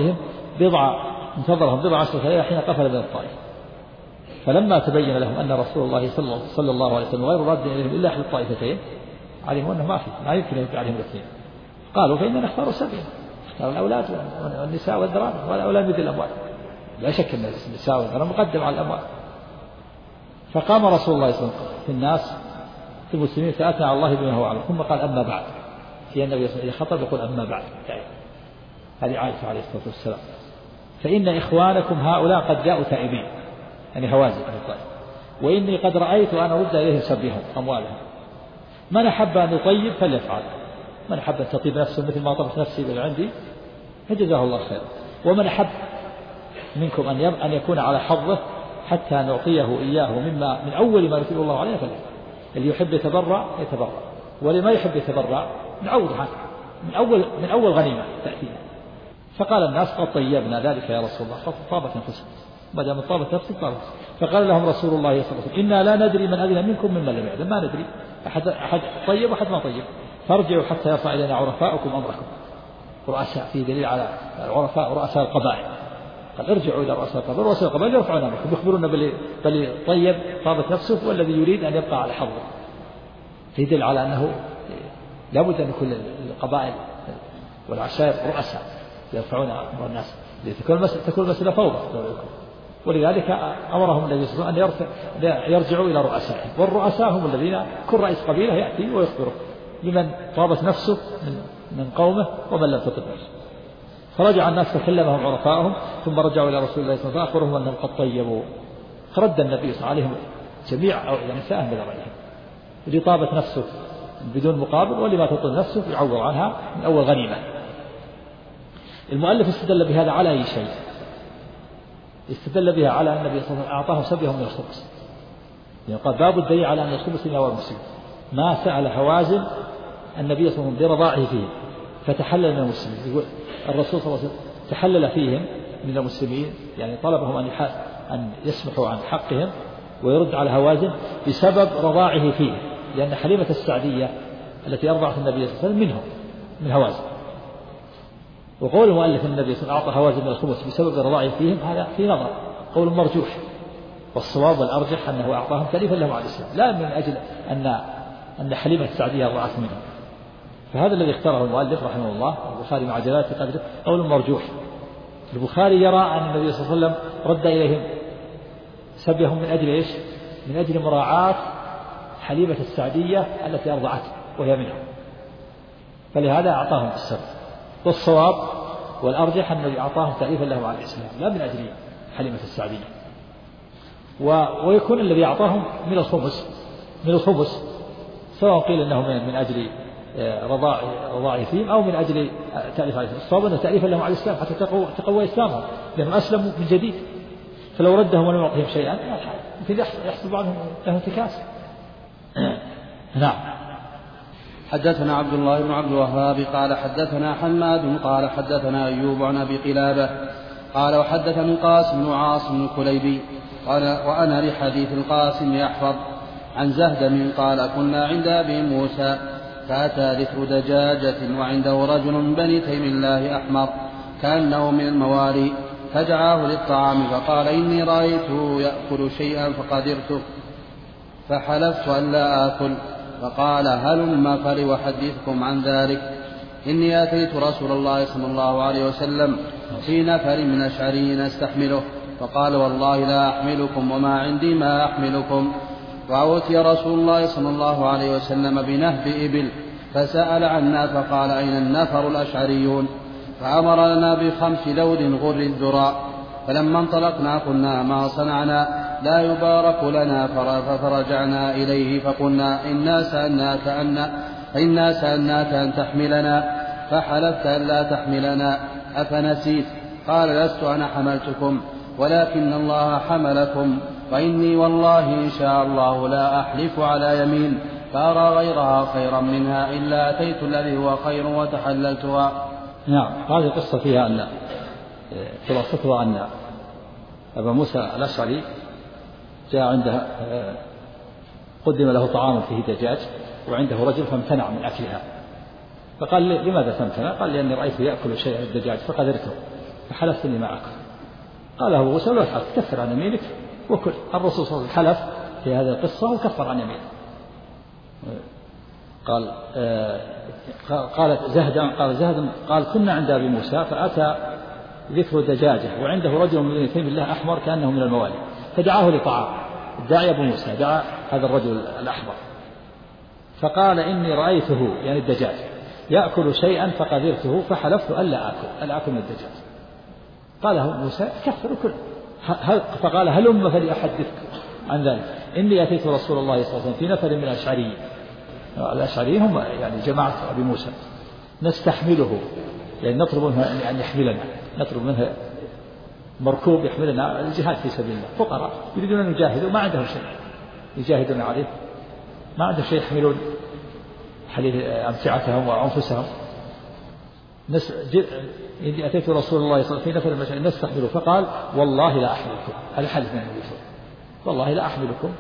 S2: انتظرهم بضع 10 ليلة حين قفل من الطائف. فلما تبين لهم أن رسول الله صلى الله عليه وسلم غير راد إليهم إلا أحد الطائفتين علموا أنه ما يمكن أن يبقى عليهم الاثنين. قالوا فإننا نختار سبيل، اختار الأولاد والنساء والذراري والأولاد مثل الأموال. لا شك أن النساء والذراري مقدم على الأموال. فقام رسول الله صلى الله عليه وسلم في الناس في المسلمين فأثنى على الله بما هو أعلم، ثم قال أما بعد. في النبي صلى الله عليه وسلم خطب يقول أما بعد. هذه عائشة عليه الصلاة والسلام. فإن إخوانكم هؤلاء قد جاءوا تائبين، يعني هوازن أهل الطائف، وإني قد رأيت أن أرد إليهم سبيهم أموالهم. من أحب أن يطيب فليفعل، من أحب أن تطيب نفسه مثل ما طبت نفسي من عندي فجزاه الله خيرا، ومن أحب منكم أن يكون على حظه حتى نعطيه إياه مما من أول ما يتيب الله عليه فليفعل. اللي يحب يتبرع يتبرع، واللي ما يحب يتبرع نعوض عنه من أول غنيمة تأتينا. فقال الناس قد طيبنا ذلك يا رسول الله، قد طابت نفسك، ما دام طابت نفسك طابت. فقال لهم رسول الله صلى الله عليه وسلم إنا لا ندري من أذن منكم ممن لم يأذن، ما ندري أحد طيب وأحد ما طيب، فارجعوا حتى يرفع إلينا عرفاؤكم أمركم. رؤساء في دليل على العرفاء رؤساء القبائل، قال ارجعوا إلى رؤساء القبائل، رؤساء القبائل يرفعون أمركم، يخبرون بل طيب طابت نفسه والذي يريد أن يبقى على حظه. يدل على أنه لابد أن يكون القبائل والعشائر رؤساء يرفعون أمر الناس، تكون المسألة فوضى. ولذلك أمرهم النبي صلى الله عليه وسلم أن يرجعوا إلى رؤسائهم، والرؤساء هم الذين كل رئيس قبيلة يأتي ويخبره بمن طابت نفسه من قومه ومن لم تطب نفسه. فرجع الناس فكلمهم عرفائهم، ثم رجعوا إلى رسول الله صلى الله عليه وسلم فأخبرهم أنهم قد طيبوا. فرد النبي صلى الله عليه وسلم عليهم جميع نساءهم بذرعهم، اللي طابت نفسه بدون مقابل واللي ما تطب نفسه يعوض عنها من أول غنيمة. المؤلف استدل بهذا على أي شيء؟ استدل بها على أن النبي صلى الله عليه وسلم أعطاهم سبيهم من الخبز، يعني قال باب الدليل على أن الخبز من أول المسلمين. ما سأل هوازن النبي صلى الله عليه وسلم برضاعه فيه فتحلل من المسلمين. يقول الرسول صلى الله عليه وسلم تحلل فيهم من المسلمين، يعني طلبهم أن يسمحوا عن حقهم ويرد على هوازن بسبب رضاعه فيه، لأن حليمة السعدية التي أرضعت النبي صلى الله عليه وسلم منهم من هوازن. وقول المؤلف أن النبي صلى الله عليه وسلم أعطى هوازن من الخبز بسبب رضاعه فيهم هذا في نظر قول مرجوح، والصواب والأرجح أنه أعطاهم تأليفا لهم على الإسلام، لا من أجل أن حليمة السعدية رضعت منهم. فهذا الذي اختاره المؤلف رحمه الله البخاري مع جلالة قدره قول مرجوح. البخاري يرى أن النبي صلى الله عليه وسلم رد إليهم سبيهم من أجل إيش؟ من أجل مراعاة حليمة السعدية التي أرضعته وهي منهم، فلهذا أعطاهم السبب. والصواب والأرجح أنه أعطاهم تأليفا لهم على الإسلام لا من أجل حليمة السعدية. ويكون الذي أعطاهم من الخبز سواء قيل أنه من أجل رضاعه فيهم أو من أجل تأليف عليه. الصواب أنه تأليفا لهم على الإسلام حتى تقوى إسلامهم، لأنهم أسلموا من جديد. فلو ردهم ولم يعطيهم شيئا يمكن يحصل عنهم له انتكاس. نعم.
S3: حدثنا عبد الله بن عبد الوهاب قال حدثنا حماد قال حدثنا أيوب عن أبي قلابة قال وحدثني القاسم بن عاصم الكليبي قال وأنا لحديث القاسم يحفظ عن زهدم قال كنا عند أبي موسى فأتى ذكر دجاجة وعنده رجل من بني تيم الله أحمر كأنه من الموالي فدعاه للطعام فقال إني رأيته يأكل شيئا فقدرته فحلفت أن لا آكل، فقال هلم فلأحدثكم عن ذلك. إني أتيت رسول الله صلى الله عليه وسلم في نفر من أشعري أستحمله فقال والله لا أحملكم وما عندي ما أحملكم. وأوتي رسول الله صلى الله عليه وسلم بنهب إبل فسأل عنا فقال أين النفر الأشعريون؟ فأمر لنا ب5 لود غر الذراء. فلما انطلقنا قلنا ما صنعنا لا يبارك لنا فرجعنا إليه فقلنا إنا سألناك أن تحملنا فحلفت أن لا تحملنا أفنسيت؟ قال لست أنا حملتكم ولكن الله حملكم، وإني والله إن شاء الله لا أحلف على يمين فأرى غيرها خيرا منها إلا أتيت الذي هو خير وتحللتها.
S2: نعم. هذه القصة فيها أن خلاصتها أن أبا موسى الأشعري جاء عنده قدم له طعام فيه دجاج وعنده رجل فامتنع من أكلها، فقال لماذا تمتنع؟ قال لأني رأيته يأكل شيئا الدجاج فقدرته فحلفت إني ما أكل. قال أبو موسى لا تحلف، كفر عن يمينك وكل. الرسول صلى الله عليه وسلم حلف في هذه القصة وكفر عن يمينه. قال زهد قال كنا عند أبي موسى فأتى ذكر دجاجة وعنده رجل من يتيم الله أحمر كأنه من الموالي فدعاه لطعام. الداعي أبو موسى دعا هذا الرجل الأحمر فقال إني رأيته يعني الدجاج يأكل شيئا فقدرته فحلفت ألا آكل من الدجاج. قال أبو موسى كفر كل. فقال هلم فلأحدثك عن ذلك إني أتيت رسول الله صلى الله عليه وسلم في نفر من الأشعريين. الأشعريين هم يعني جماعة أبي موسى نستحمله يعني نطلب منه أن يحملنا، نطلب منه مركوب يحملنا الجهاد في سبيل الله. فقراء يريدون أن يجاهدوا ما عندهم شيء يجاهدون عليه، ما عندهم شيء يحملون أمتعتهم وأنفسهم. إني أتيت رسول الله صلى الله عليه وسلم في نفر من الأشعريين نستحمله فقال والله لا أحملكم. هذا حديث من النبي والله لا أحملكم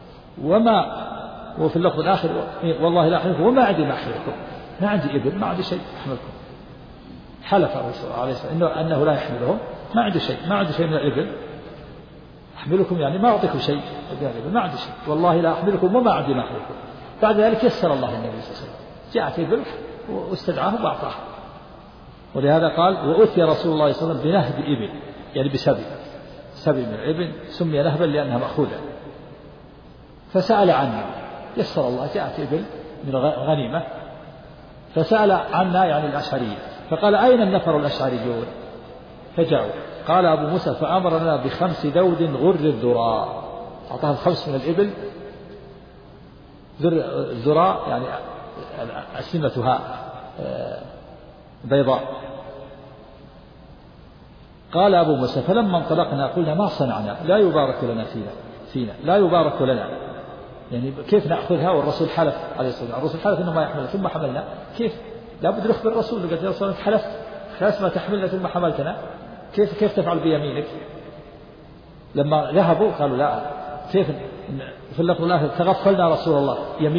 S2: وفي اللفظ الآخر والله لا أحملكم وما عندي ما أحملكم، ما عندي إبل ما عندي شيء أحملكم. حلف الرسول عليه الصلاة والسلام أنه لا يحملهم، ما عنده شيء من الإبل أحملكم يعني ما أعطيكم شيء ما عندي شيء والله لا أحملكم وما عندي ما أحملكم. بعد ذلك يسر الله النبي صلى الله عليه وسلم جاءت إبل واستدعاه وأعطاه. ولهذا قال وأتي رسول الله صلى الله عليه وسلم بنهب إبل يعني سبي من الإبل سمي نهبا لأنها مأخوذة فسأل عنه يسر الله جاءت إبل من غنيمة فسأل عنا يعني الأشعريين فقال أين النفر الأشعريون فجاءوا. قال أبو موسى فأمرنا ب5 دود غر الذراء، أعطاهم 5 من الإبل الذراء يعني أسمتها بيضاء. قال أبو موسى فلما انطلقنا قلنا ما صنعنا لا يبارك لنا فينا لا يبارك لنا يعني كيف نأخذها والرسول حلف عليه الصلاة والسلام. الرسول حلف إنه ما يحملها ثم حملنا كيف لابد نخبر الرسول قال يا رسول الله حلفت ما تحملنا ثم حملتنا كيف تفعل بيمينك. لما ذهبوا قالوا لا كيف في اللفظ الآخر تغفلنا رسول الله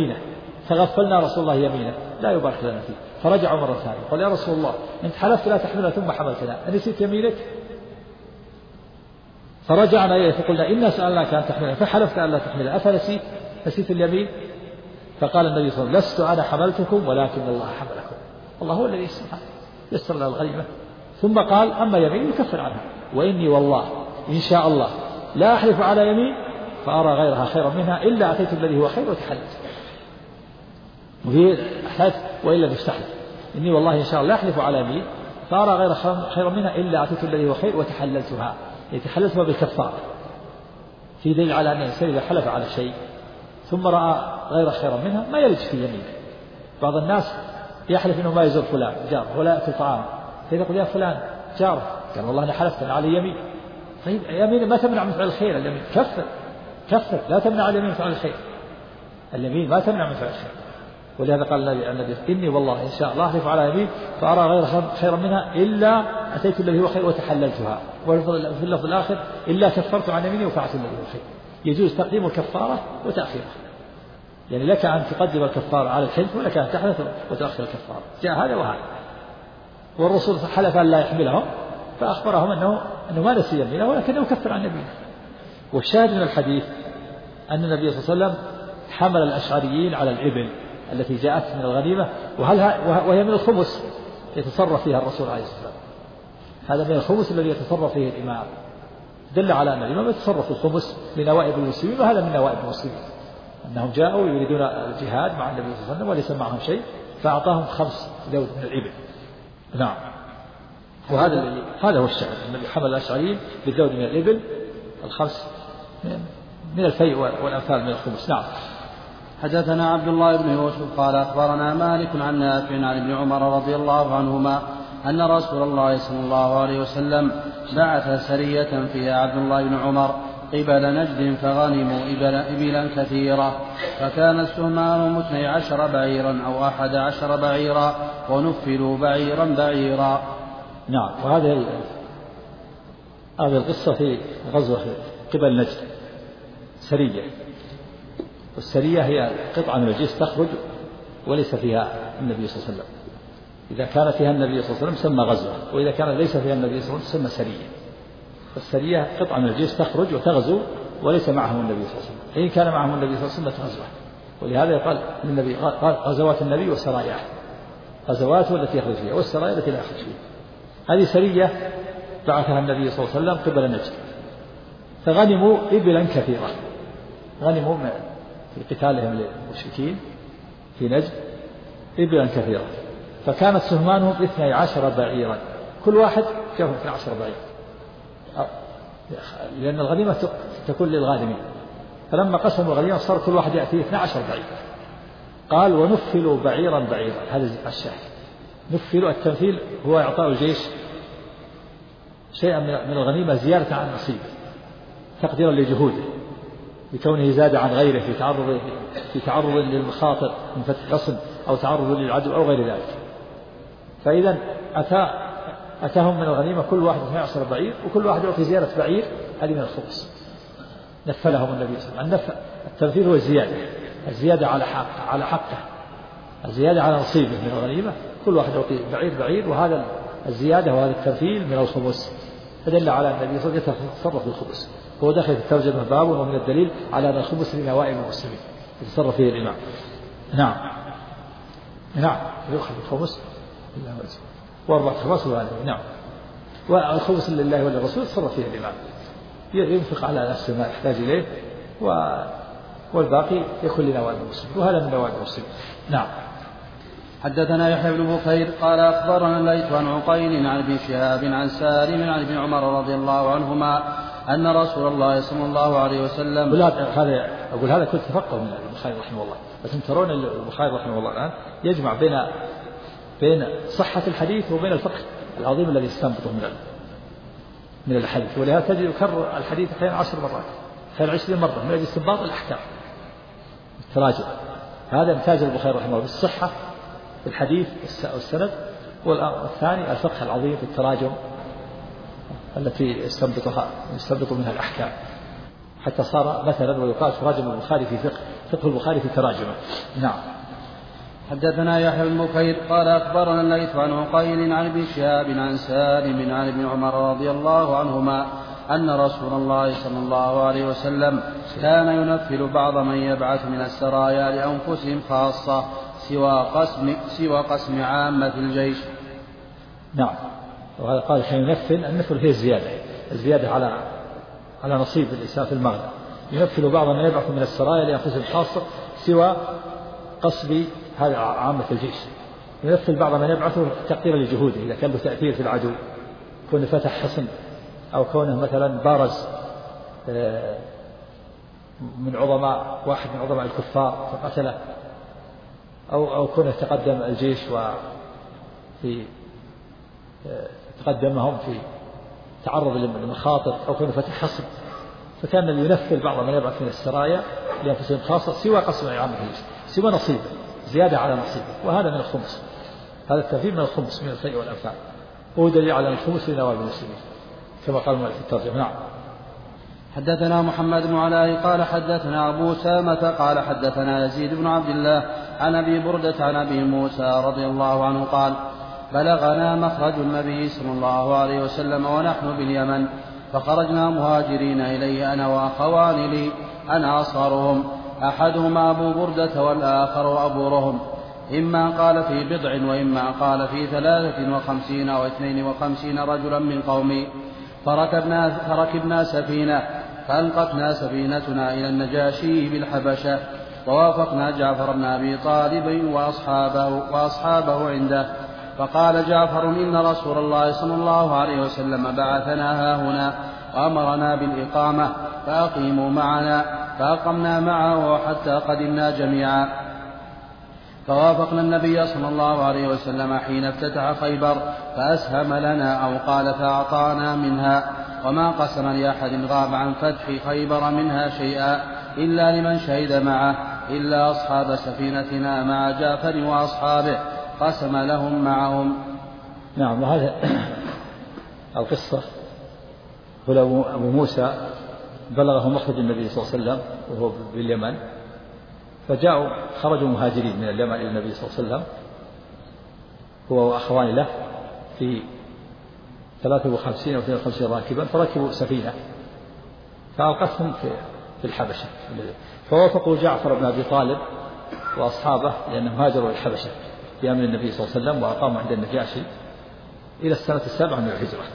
S2: يمينه لا يبارك لنا فيه. فرجعوا مرة ثانية قال يا رسول الله أنت حلفت لا تحملنا ثم حملتنا أنسيت يمينك. فرجعنا إليه فقلنا إنا سألناك أن تحملنا فحلفت أن لا تحملنا أفنسيت اليمين. فقال النبي صلى الله عليه وسلم لست أنا حملتكم ولكن الله حملكم. الله هو الذي يسر لنا الغنيمة. ثم قال أما يمين يكفر عنها وإني والله إن شاء الله لا أحلف على يمين فأرى غيرها خيرا منها إلا أتيت الذي هو خير وتحلت. وهي أحلف وإلا مستحلف إني والله إن شاء الله لا أحلف على يمين فأرى غير خيرا منها إلا أتيت الذي هو خير وتحللتها يتحللتها بالكفارة. في دليل على أن الإنسان إذا حلف على شيء ثم رأى غير خيرا منها ما يلج في يمينه. بعض الناس يحلف إنه ما يزور فلان جاره ولا يأكل طعامه فيقول يا فلان جاره قال والله أنا حلفت أنا على يمين. طيب يمين ما تمنع من فعل الخير. اليمين كفر لا تمنع اليمين من فعل الخير. اليمين ما تمنع من فعل الخير. ولهذا قال النبي إني والله إن شاء الله أحلف على يمين فأرى غير خيرا منها إلا أتيت الذي هو خير وتحللتها. وفي اللفظ الآخر إلا كفرت عن يميني وفعلت الذي هو خير. يجوز تقديم الكفارة وتأخيرها يعني لك أن تقدم الكفارة على الحلف ولك أن تحلف وتأخر الكفارة. جاء هذا وهذا. والرسول حلف أن لا يحملهم فأخبرهم أنه ما نسي يمينه ولكنه يكفر عن يمينه. والشاهد من الحديث أن النبي صلى الله عليه وسلم حمل الأشعريين على الإبل التي جاءت من الغنيمة وهي من الخمس يتصرف فيها الرسول عليه الصلاة والسلام. هذا من الخمس الذي يتصرف فيه الإمام. دل على أن الإمام يتصرف الخمس لنوائب المسلمين وهذا من نوائب المسلمين أنهم جاءوا يريدون الجهاد مع النبي صلى الله عليه وسلم وليس معهم شيء فأعطاهم 5 دود من الإبل. نعم. هذا هو الشأن الذي حمل الأشعريين بالدود من الإبل 5 من الفيء والأنفال من الخمس. نعم.
S3: حدثنا عبد الله بن يوسف قال أخبرنا مالك عن نافع عن ابن عمر رضي الله عنهما أن رسول الله صلى الله عليه وسلم بعث سرية فيها عبد الله بن عمر قبل نجد فغنموا إبلا كثيرة فكان السهمان 12 بعيرا أو 11 بعيرا ونفلوا بعيرا.
S2: نعم. وهذه القصة في غزوة قبل نجد سرية والسرية هي قطعة من الجيش تخرج وليس فيها النبي صلى الله عليه وسلم. إذا كان فيها النبي صلى الله عليه وسلم سمى غزوة، وإذا كان ليس فيها النبي صلى الله عليه وسلم سمى سرية. فالسرية قطعة من الجيش تخرج وتغزو وليس معهم النبي صلى الله عليه وسلم. إن كان معهم النبي صلى الله عليه وسلم غزوة، ولهذا يقال للنبي قال غزوات النبي وسراياه، غزواته التي يخرج فيها والسرايا التي لا يخرج فيها. هذه سرية بعثها النبي صلى الله عليه وسلم قبل نجد، فغنموا إبلا كثيرة، غنموا في قتالهم للمشركين في نجد إبلا كثيرة، فكانت سهمانهم 12 بعيرا، كل واحد جاءه 12 بعير، لأن الغنيمة تكون للغانمين، فلما قسموا الغنيمة صار كل واحد يأتي 12 بعير. قال ونفلوا بعيرا بعيرا، هذا الشاهد. نفلوا، التنفيل هو إعطاء الجيش شيئا من الغنيمة زيادة عن نصيبه تقديرا لجهوده، بكونه زاد عن غيره في تعرض للمخاطر من فتح حصن أو تعرض للعدو أو غير ذلك. فإذا أتاهم من الغنيمة كل واحد 12 بعير، وكل واحد يعطي زيادة بعير، هذه من الخبز. نفلهم النبي صلى الله عليه وسلم. التنفيل هو الزيادة على حقه، الزيادة على نصيبه من الغنيمة، كل واحد يعطي بعير، وهذا الزيادة وهذا التنفيل من الخبز، فدل على أن النبي صلى الله عليه وسلم يتصرف بالخبز. هو داخل في الترجمة باب ومن الدليل على أن الخبز لنوائب المسلمين يتصرف فيه الإمام. نعم يؤخذ الخبز وأربعة خبز نعم، والخبز لله وللرسول يتصرف فيه الإمام، ينفق على نفسه ما يحتاج إليه، والباقي يكون لنوائب المسلمين، وهذا من نوائب المسلمين. نعم.
S3: حدثنا يحيى بن بكير قال أخبرنا الليث عن عقيل عن ابن شهاب عن سالم عن ابن عمر رضي الله عنهما أن رسول الله صلى الله عليه وسلم.
S2: هذا كنت تفقه من البخاري رحمه الله، بس انتم ترون البخاري رحمه الله الآن يجمع بين صحة الحديث وبين الفقه العظيم الذي يستنبطه من الحديث، ولهذا تجد يكرر الحديث أحيانا 10 مرات، أحيانا 20 مرة، من أجل استنباط الأحكام التراجم. هذا امتاز البخاري رحمه الله بالصحة في الحديث والسند، والثاني الفقه العظيم في التراجم التي يستنبط منها الأحكام، حتى صار مثلا ويقال تراجم البخاري في فقه البخاري في تراجمه. نعم.
S3: حدثنا يحيى بن بكير قال أخبرنا الليث عن عقيل عن ابن شهاب عن سالم عن ابن عمر رضي الله عنهما أن رسول الله صلى الله عليه وسلم كان ينفل بعض من يبعث من السرايا لأنفسهم خاصة سوى قسم عامة الجيش.
S2: نعم. وهذا قال كان ينفل، النفل هي الزيادة على نصيب الإنسان في المغنم. ينفل بعض من يبعث من السرايا لأنفسهم خاصة سوى قصد هذا عامة الجيش. ينفل بعض من يبعثه تقديرا لجهوده، إذا كان له تأثير في العدو، كونه فتح حصن، أو كونه مثلا بارز من واحد من عظماء الكفار فقتله، أو كونه تقدم الجيش تقدمهم في تعرض للمخاطر، أو كونه فتح حصن، فكان ينفل بعض من يبعث من السرايا لأنفسهم خاصة سوى قسم عامة الجيش، سوى نصيبه، زيادة على نصيبه، وهذا من الخمس. هذا التنفيذ من الخمس من الفيء والأنفال، وهو دليل على الخمس لنوائب المسلمين كما قال المؤلف في الترجمة. نعم.
S3: حدثنا محمد بن علاء قال حدثنا أبو سامة قال حدثنا يزيد بن عبد الله عن أبي بردة عن أبي موسى رضي الله عنه قال بلغنا مخرج النبي صلى الله عليه وسلم ونحن باليمن، فخرجنا مهاجرين إليه أنا وأخوان لي أنا أصغرهم، أحدهما أبو بردة والآخر أبو رهم، إما قال في بضع وإما قال في 53 أو 52 رجلا من قومي، فركبنا سفينة فألقتنا سفينتنا إلى النجاشي بالحبشة، ووافقنا جعفر بن أبي طالب وأصحابه عنده، فقال جعفر إن رسول الله صلى الله عليه وسلم بعثنا هاهنا وأمرنا بالإقامة فأقيموا معنا، فأقمنا معه حتى قدمنا جميعا، فوافقنا النبي صلى الله عليه وسلم حين افتتح خيبر فأسهم لنا أو قال فأعطانا منها، وما قسم لأحد غاب عن فتح خيبر منها شيئا إلا لمن شهد معه إلا أصحاب سفينتنا مع جعفر وأصحابه قسم لهم معهم.
S2: نعم. وهذا القصة هو أبو موسى بلغه مخرج النبي صلى الله عليه وسلم وهو باليمن، فجاءوا خرجوا مهاجرين من اليمن إلى النبي صلى الله عليه وسلم هو وأخوان له في 53 أو 52 راكبا، فركبوا سفينة فألقتهم في الحبشة، فوافقوا جعفر بن أبي طالب وأصحابه لأنهم هاجروا إلى الحبشة في أمر النبي صلى الله عليه وسلم وأقاموا عند النجاشي إلى السنة 7 من الهجرة.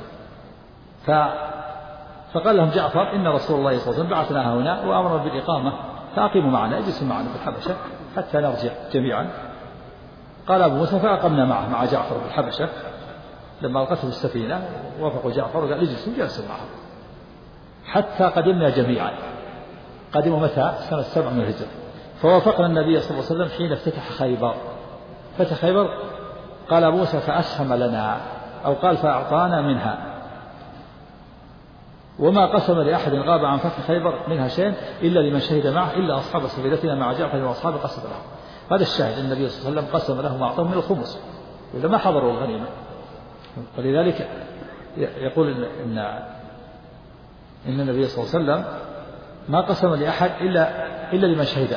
S2: فقال لهم جعفر إن رسول الله صلى الله عليه وسلم بعثنا هنا وأمرنا بالإقامة فأقيموا معنا، اجلسوا معنا في الحبشة حتى نرجع جميعا. قال أبو موسى فأقمنا معه مع جعفر في الحبشة لما ألقته السفينة، وافقوا جعفر وقال اجلسوا، جلسوا معه حتى قدمنا جميعا. قدموا متى؟ سنة 7 من الهجرة. فوافقنا النبي صلى الله عليه وسلم حين افتتح خيبر. فتح خيبر قال أبو موسى فأسهم لنا، أو قال فأعطانا منها، وما قسم لأحد غاب عن فتح خيبر منها شيء إلا لمن شهد معه إلا أصحاب سفينتنا مع جعفر وأصحابه قسم لهم. هذا الشاهد، النبي صلى الله عليه وسلم قسم لهم وأعطاهم من الخمس وإذا ما حضروا الغنيمة. ولذلك يقول إن النبي صلى الله عليه وسلم ما قسم لأحد إلا لمن شهد،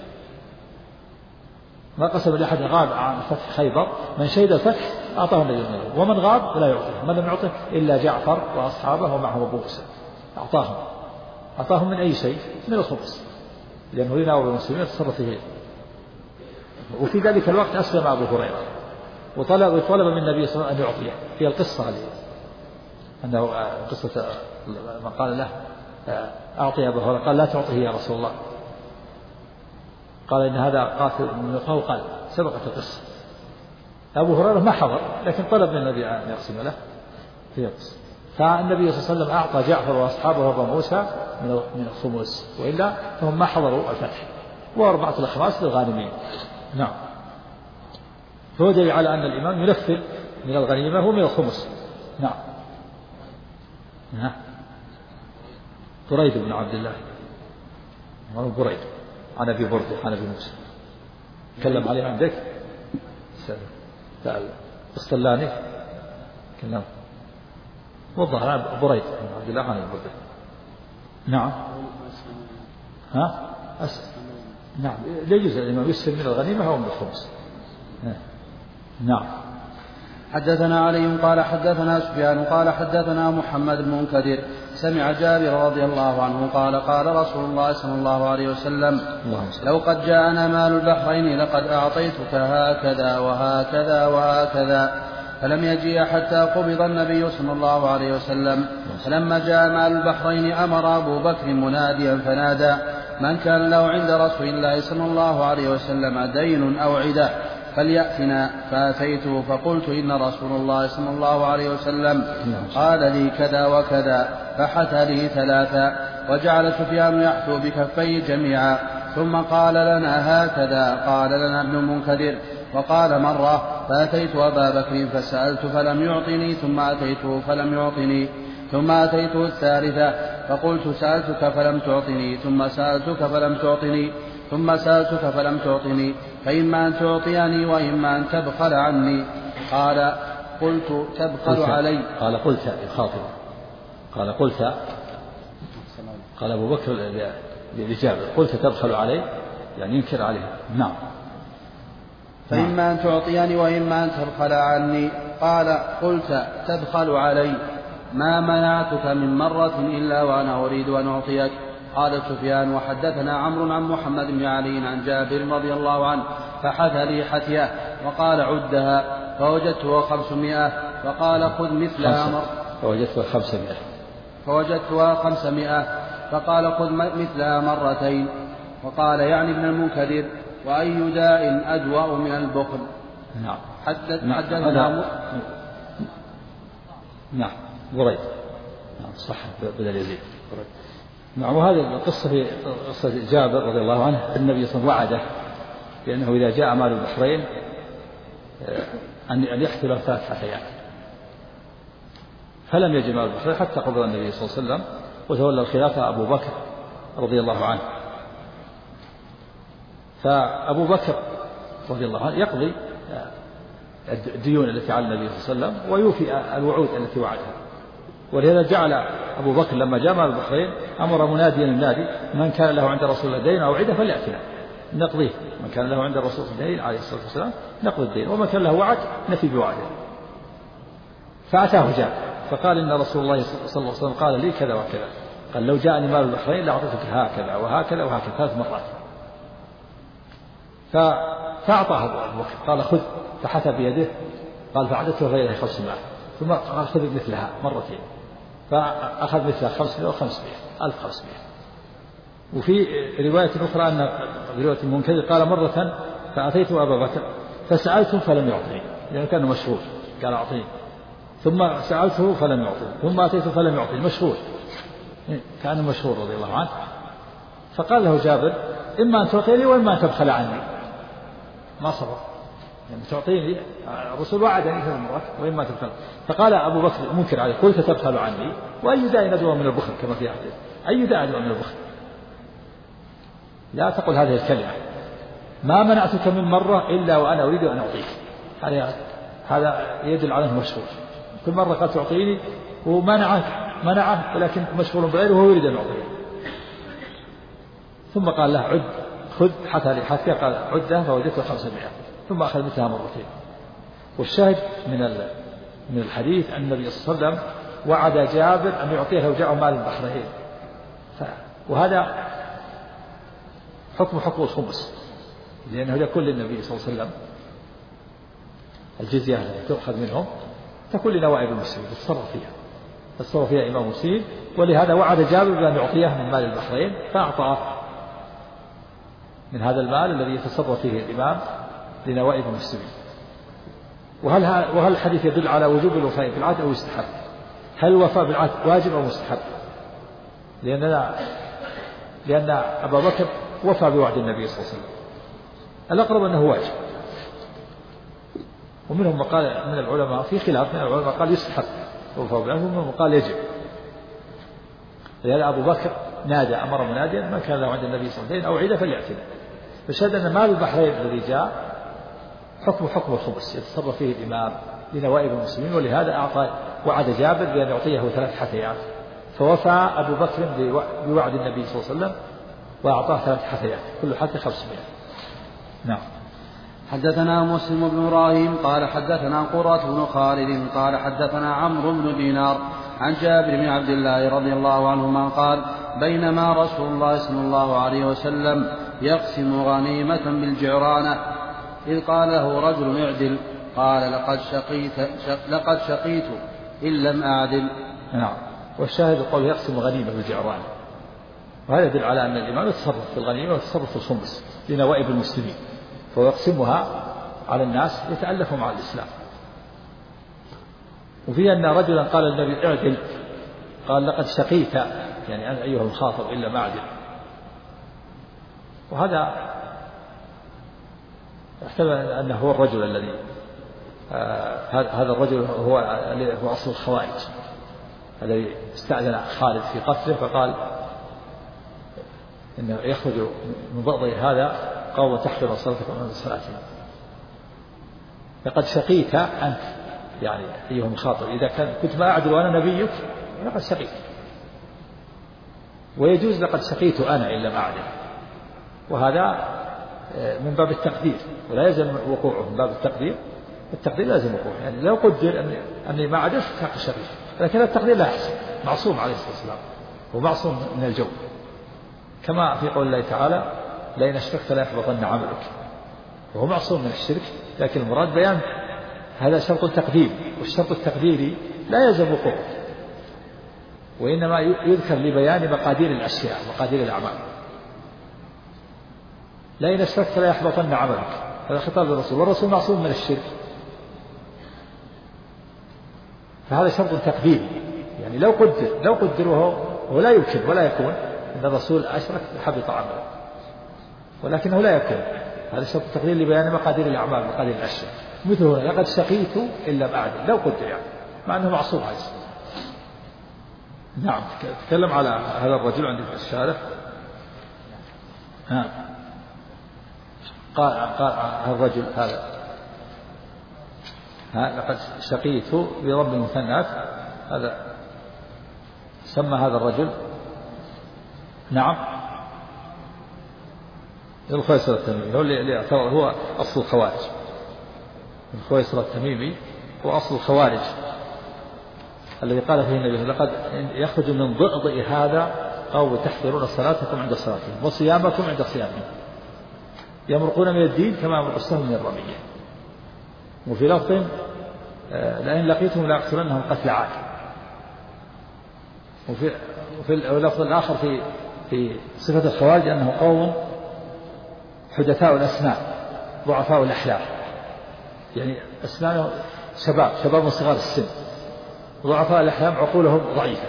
S2: ما قسم لأحد غاب عن فتح خيبر، من شهد الفتح أعطاه النبي صلى الله عليه وسلم، ومن غاب لا يعطيه، من لم يعطه إلا جعفر وأصحابه ومعه أبو موسى أعطاهم من أي شيء؟ من الخمس، لأنه يناول المسلمين تصرف فيه. وفي ذلك الوقت أسلم أبو هريرة وطلب من النبي صلى الله عليه وسلم أن يعطيه. في القصة هذه أنه قصة من قال له أعطي أبو هريرة، قال لا تعطيه يا رسول الله، قال إن هذا قاتل من القوم، قال سبقت القصة. أبو هريرة ما حضر لكن طلب من النبي أن يقسم له في القصة. فالنبي صلى الله عليه وسلم أعطى جعفر وأصحابه وأبو موسى من الخمس، وإلا فهم ما حضروا الفتح، وأربعة الأخماس للغانمين. نعم. فهو دليل على أن الإمام ينفذ من الغنيمة ومن الخمس. نعم. بريد بن عبد الله بريد عن أبي برده عن أبي موسى تكلم عليه عندك الصلاني كلام والظهر بريد بن عبد الله عن أبي برده. نعم. نعم يجوز الإمام يسلم من الغنيمة أو من الخمس. نعم.
S3: حدثنا علي قال حدثنا سفيان قال حدثنا محمد بن منكدر سمع جابر رضي الله عنه قال قال رسول الله صلى الله عليه وسلم لو قد جاءنا مال البحرين لقد أعطيتك هكذا وهكذا وهكذا، فلم يجيء حتى قبض النبي صلى الله عليه وسلم. فلما جاء مال البحرين أمر أبو بكر مناديا فنادى من كان له عند رسول الله صلى الله عليه وسلم دين أو عدة فليأتنا. فأتيته فقلت إن رسول الله صلى الله عليه وسلم قال لي كذا وكذا، فحثى لي ثلاثا، وجعل سفيان يحثو بكفيه جميعا، ثم قال لنا هكذا. قال لنا ابن المنكدر وقال مرة فأتيت أبا بكر فسألت فلم يعطني، ثم أتيته فلم يعطني، ثم أتيته الثالثة فقلت سألتك فلم تعطني، ثم سألتك فلم تعطني، ثم سألتك فلم تعطني، فإما أن تعطيني وإما أن تبخل عني. قال قلت تبخل علي.
S2: قال قلت يخاطب قال قلت قال أبو بكر لجابر قلت تبخل علي يعني ينكر عليه. نعم.
S3: فإما أن تعطيني وإما أن تبخل عني. قال قلت تبخل علي، ما منعتك من مرة إلا وأنا أريد أن أعطيك. قال سفيان وحدثنا عمرو عن محمد بن علي عن جابر رضي الله عنه فحث لي حثية وقال عدها فوجدته 500، فقال خذ مثلها فوجدتها 500 فقال خذ مثلها مرتين. وقال يعني ابن المنكدر وأي داء أدوأ من البخل.
S2: نعم.
S3: حدثنا
S2: نعم بريد. نعم صح بدل يزيد. نعم. وهذه القصة في قصة جابر رضي الله عنه النبي صلى الله عليه وسلم وعده بأنه إذا جاء مال البحرين أن يحتل الفاتحة يعني. فلم يجد مال البحرين حتى قبض النبي صلى الله عليه وسلم وتولى الخلافة أبو بكر رضي الله عنه. فأبو بكر رضي الله عنه يقضي الديون التي على النبي صلى الله عليه وسلم ويوفي الوعود التي وعدها. ولهذا جعل أبو بكر لما جاء مال البحرين أمر مناديا النادي من كان له عند رسول الله دين أو عدة فليأتنا. نقضيه. من كان له عند الرسول دين عليه الصلاة والسلام نقضي الدين، ومن كان له وعد نفي بوعده. فأتاه جابر فقال إن رسول الله صلى الله عليه وسلم قال لي كذا وكذا، قال لو جاءني مال البحرين لأعطيتك هكذا وهكذا وهكذا 3 مرات. فأعطاه أبو بكر قال خذ، فحثى بيده قال فعدته غيره 500، ثم قال خذ مثلها مرتين، فأخذ مثلها 500 و500 1500. وفي رواية أخرى أن رواية المنكدر قال مرة فأتيت أبا بكر فسألته فلم يعطني، لأنه كان مشهور قال أعطيني، ثم سألته فلم يعطني، ثم أتيته فلم يعطني، مشهور كان مشهور رضي الله عنه. فقال له جابر إما أن تعطيني وإما أن تبخل عني. ما صبر يعني تعطيني، الرسول وعدني 3 مرات وإما تبخل. فقال أبو بكر منكر عليه قلت تبخل عني، وأي داء ندوى من البخل كما في حديث، أي داء ندوى من البخل؟ لا تقل هذه الكلمة، ما منعتك من مرة إلا وأنا أريد أن أعطيك. هذا يدل على أنه مشغول، كل مرة قد تعطيني ومنعه ولكن مشغول بغيره وهو يريد أن يعطيه. ثم قال له عد، خذ حتى قال عده فوجدته 500، ثم أخذ مثلها مرتين. والشاهد من الحديث أن النبي صلى الله عليه وسلم وعد جابر أن يعطيه لو جاء مال البحرين، وهذا حكم الخمس، لأنه يكون للنبي صلى الله عليه وسلم الجزية التي تؤخذ منهم تكون لنوائب المسلمين يتصرف فيها إمام مسلم، ولهذا وعد جابر بأن يعطيه من مال البحرين، فأعطاه من هذا المال الذي يتصرف فيه الإمام لنوائب المسلمين. وهل الحديث يدل على وجوب الوفاء بالعهد أو يستحب؟ هل الوفاء بالعهد واجب أو مستحب؟ لأن أبا بكر وفى بوعد النبي صلى الله عليه وسلم، الأقرب أنه واجب، ومنهم من قال من العلماء في خلاف من العلماء قال يستحب الوفاء بالعهد، ومنهم قال يجب. لأن أبو بكر نادى أمر مناديا من كان له عند النبي صلى الله عليه وسلم أو عيد فليأتنا. فشهد أن مال البحرين الذي جاء حكم الخمس يتصرف فيه الإمام لنوائب المسلمين، ولهذا وعد جابر بأن يعطيه 3 حثيات، فوفى أبو بكر بوعد النبي صلى الله عليه وسلم وأعطاه 3 حثيات كل حث 500. نعم.
S3: حدثنا مسلم بن إبراهيم قال حدثنا قرة بن خالد قال حدثنا عمرو بن دينار عن جابر بن عبد الله رضي الله عنهما قال بينما رسول الله صلى الله عليه وسلم يقسم غنيمة بالجعرانة إذ قال له رجل اعدل، قال لقد شقيت إن لم أعدل.
S2: نعم. والشاهد قول يقسم غنيمة بالجعرانة، وهذا يدل على أن الإمام يتصرف في الغنيمة ويتصرف في الخمس لنوائب المسلمين، فيقسمها على الناس يتألفوا مع الإسلام. وفي أن رجلا قال النبي اعدل، قال لقد شقيت يعني أنا أيها الخاطب إلا ما أعدل. وهذا احتمل أنه هو الرجل الذي هذا الرجل هو أصل الخوارج الذي استأذن خالد في قتله، فقال إنه يخرج من بغض هذا قوم تحفظ صلاتك ومن صلاتهم. لقد شقيت أنت يعني أيها المخاطب، إذا كنت ما أعدل وأنا نبيك لقد شقيت. ويجوز لقد شقيت أنا إن لم أعدل، وهذا من باب التقدير ولا يلزم وقوعه، من باب التقدير لازم وقوعه. يعني لو قدر أني ما عدلت فقد شقيت، لكن التقدير لا يحصل، معصوم عليه الصلاة والسلام ومعصوم من الجو، كما في قول الله تعالى لئن أشركت لا يحبطن عملك، وهو معصوم من الشرك. لكن المراد بيان هذا شرط تقدير، والشرط التقديري لا يلزم وقوعه، وإنما يذكر لبيان مقادير الأشياء مقادير الأعمال. لئن أشركت لا يحبطن عملك، هذا خطاب للرسول، والرسول معصوم من الشرك، فهذا شرط تقديري. يعني لو قدر وهو لا يمكن ولا يكون أن الرسول أشرك حبط عمله، ولكنه لا يكون، هذا شرط تقدير لبيان مقادير الأعمال مقادير الأشياء. مثل هنا لقد شقيت إن لم أعدل، لو قدر يعني مع أنه معصوم عليه. نعم. تكلم على هذا الرجل عند الشارع. قال الرجل هذا لقد شقيت برب المثنات، هذا سمى هذا الرجل. نعم. الخويصر التميمي هو اللي يعتبر هو أصل الخوارج. الخويصر التميمي هو أصل الخوارج الذي قال فيه النبي لقد يخرج من ضئضئ هذا قوم تحضرون صلاتكم عند صلاتهم وصيامكم عند صيامهم يمرقون من الدين كما يمرق السهم من الرمية. وفي لفظ لئن لقيتهم ليقتلنهم قتل عاد. وفي اللفظ الآخر في صفة الخوارج أنه قوم حدثاء الأسنان ضعفاء الأحلام، يعني أسنانهم شباب من صغار السن، ضعفاء الأحلام عقولهم ضعيفة،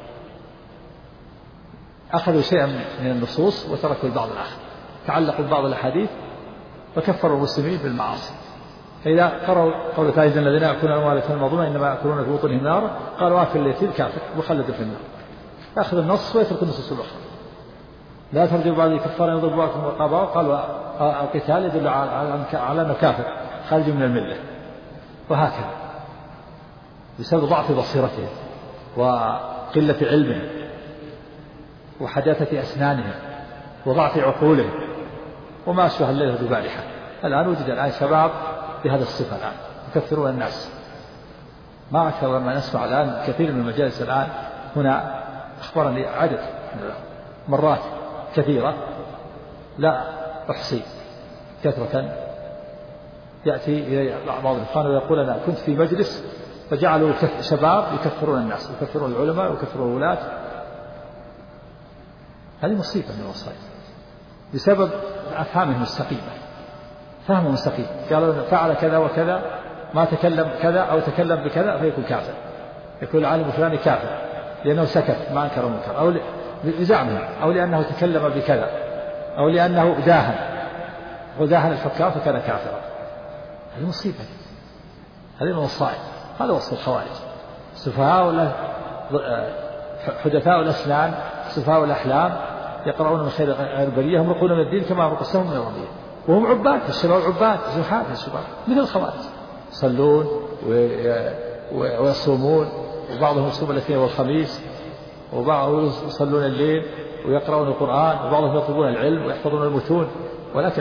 S2: أخذوا شيئا من النصوص وتركوا البعض الآخر، تعلقوا ببعض الأحاديث وكفروا المسلمين بالمعاصي. فإذا قرأوا قول تعالى الذين يأكلون أموالهم المظلومة إنما يأكلون في بطونهم نارا قالوا آكل اليتيم كافر مخلد في النار، يأخذ النص ويترك النصوص الأخرى. لا ترجعوا بعد كفار يضرب بعضكم رقابا قالوا القتال يدل على أنه كافر خارج من الملة. وهكذا بسبب ضعف بصيرتهم وقلة علمهم وحداثة أسنانهم وضعف عقولهم وما أشبه الليلة ببارحة. الآن وجد شباب بهذا الصفة الآن يكثرون الناس. ما أكثر ما نسمع الآن كثير من المجالس الآن هنا أخبرني عدد مرات كثيرة لا أحصي كثرة يأتي إلى بعض الإخوان ويقول أنا كنت في مجلس فجعلوا شباب يكثرون الناس يكثرون العلماء ويكثرون الولاة. هذه مصيبة من المصائب بسبب أفهامهم السقيمة. فهمهم مستقيم قالوا فعل كذا وكذا ما تكلم كذا أو تكلم بكذا فيكون كافر، يكون العالم الفلاني كافر لأنه سكت ما أنكر المنكر أو بزعمهم أو لأنه تكلم بكذا أو لأنه وداهن الحكام فكان كافرا. هذه مصيبة، هذه من المصائب. هذا وصف الخوارج، سفهاء حدثاء الأسنان سفهاء الأحلام يقرؤون من خير البرية يمرقون من الدين كما يمرق السهم من الرمية. وهم عباد، الشباب عباد زحاف الشباب مثل الخوارج يصلون ويصومون وبعضهم يصوم الاثنين والخميس وبعضهم يصلون الليل ويقرؤون القرآن وبعضهم يطلبون العلم ويحفظون المتون، ولكن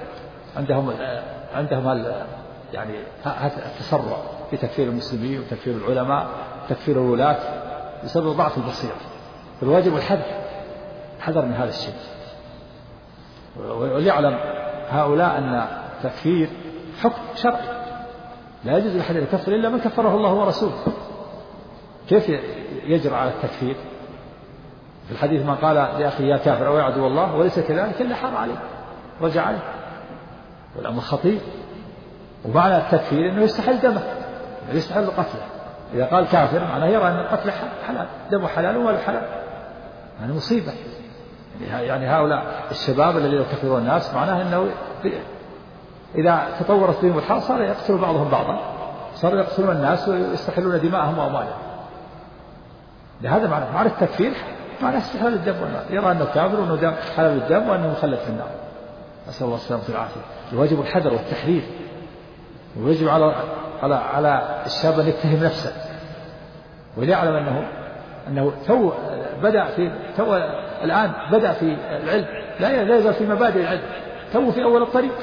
S2: عندهم يعني التسرع في تكفير المسلمين وتكفير العلماء وتكفير الولاة بسبب ضعف البصيرة. فالواجب الحذر من هذا الشيء. وليعلم هؤلاء أن تكفير حكم شرعي لا يجوز لأحد يكفر إلا من كفره الله ورسوله. كيف يجرى على التكفير؟ في الحديث من قال لأخي يا كافر أو يا عدو الله وليس كذلك إلا حار عليه رجع عليه، والأمر خطير. ومعنى التكفير أنه يستحل دمه يستحل قتله. إذا قال كافر معناه يرى أن القتل حلال، دمه حلال وماله حلال. يعني مصيبة. يعني هؤلاء الشباب الذين يكفرون الناس معناه أنه إذا تطورت بهم الحال صار يقتل بعضهم بعضا، صاروا يقتلون الناس ويستحلون دماءهم وأموالهم. لهذا معنى التكفير معناه استحلال الدم والمال، يرى أنه كافر وأنه حلال الدم وأنه مخلد في النار. نسأل الله السلامة والعافية. الواجب الحذر والتحذير، ويجب على الشاب أن يتهم نفسه وليعلم أنه الآن بدأ في العلم، لا يزال في مبادئ العلم، في أول الطريق.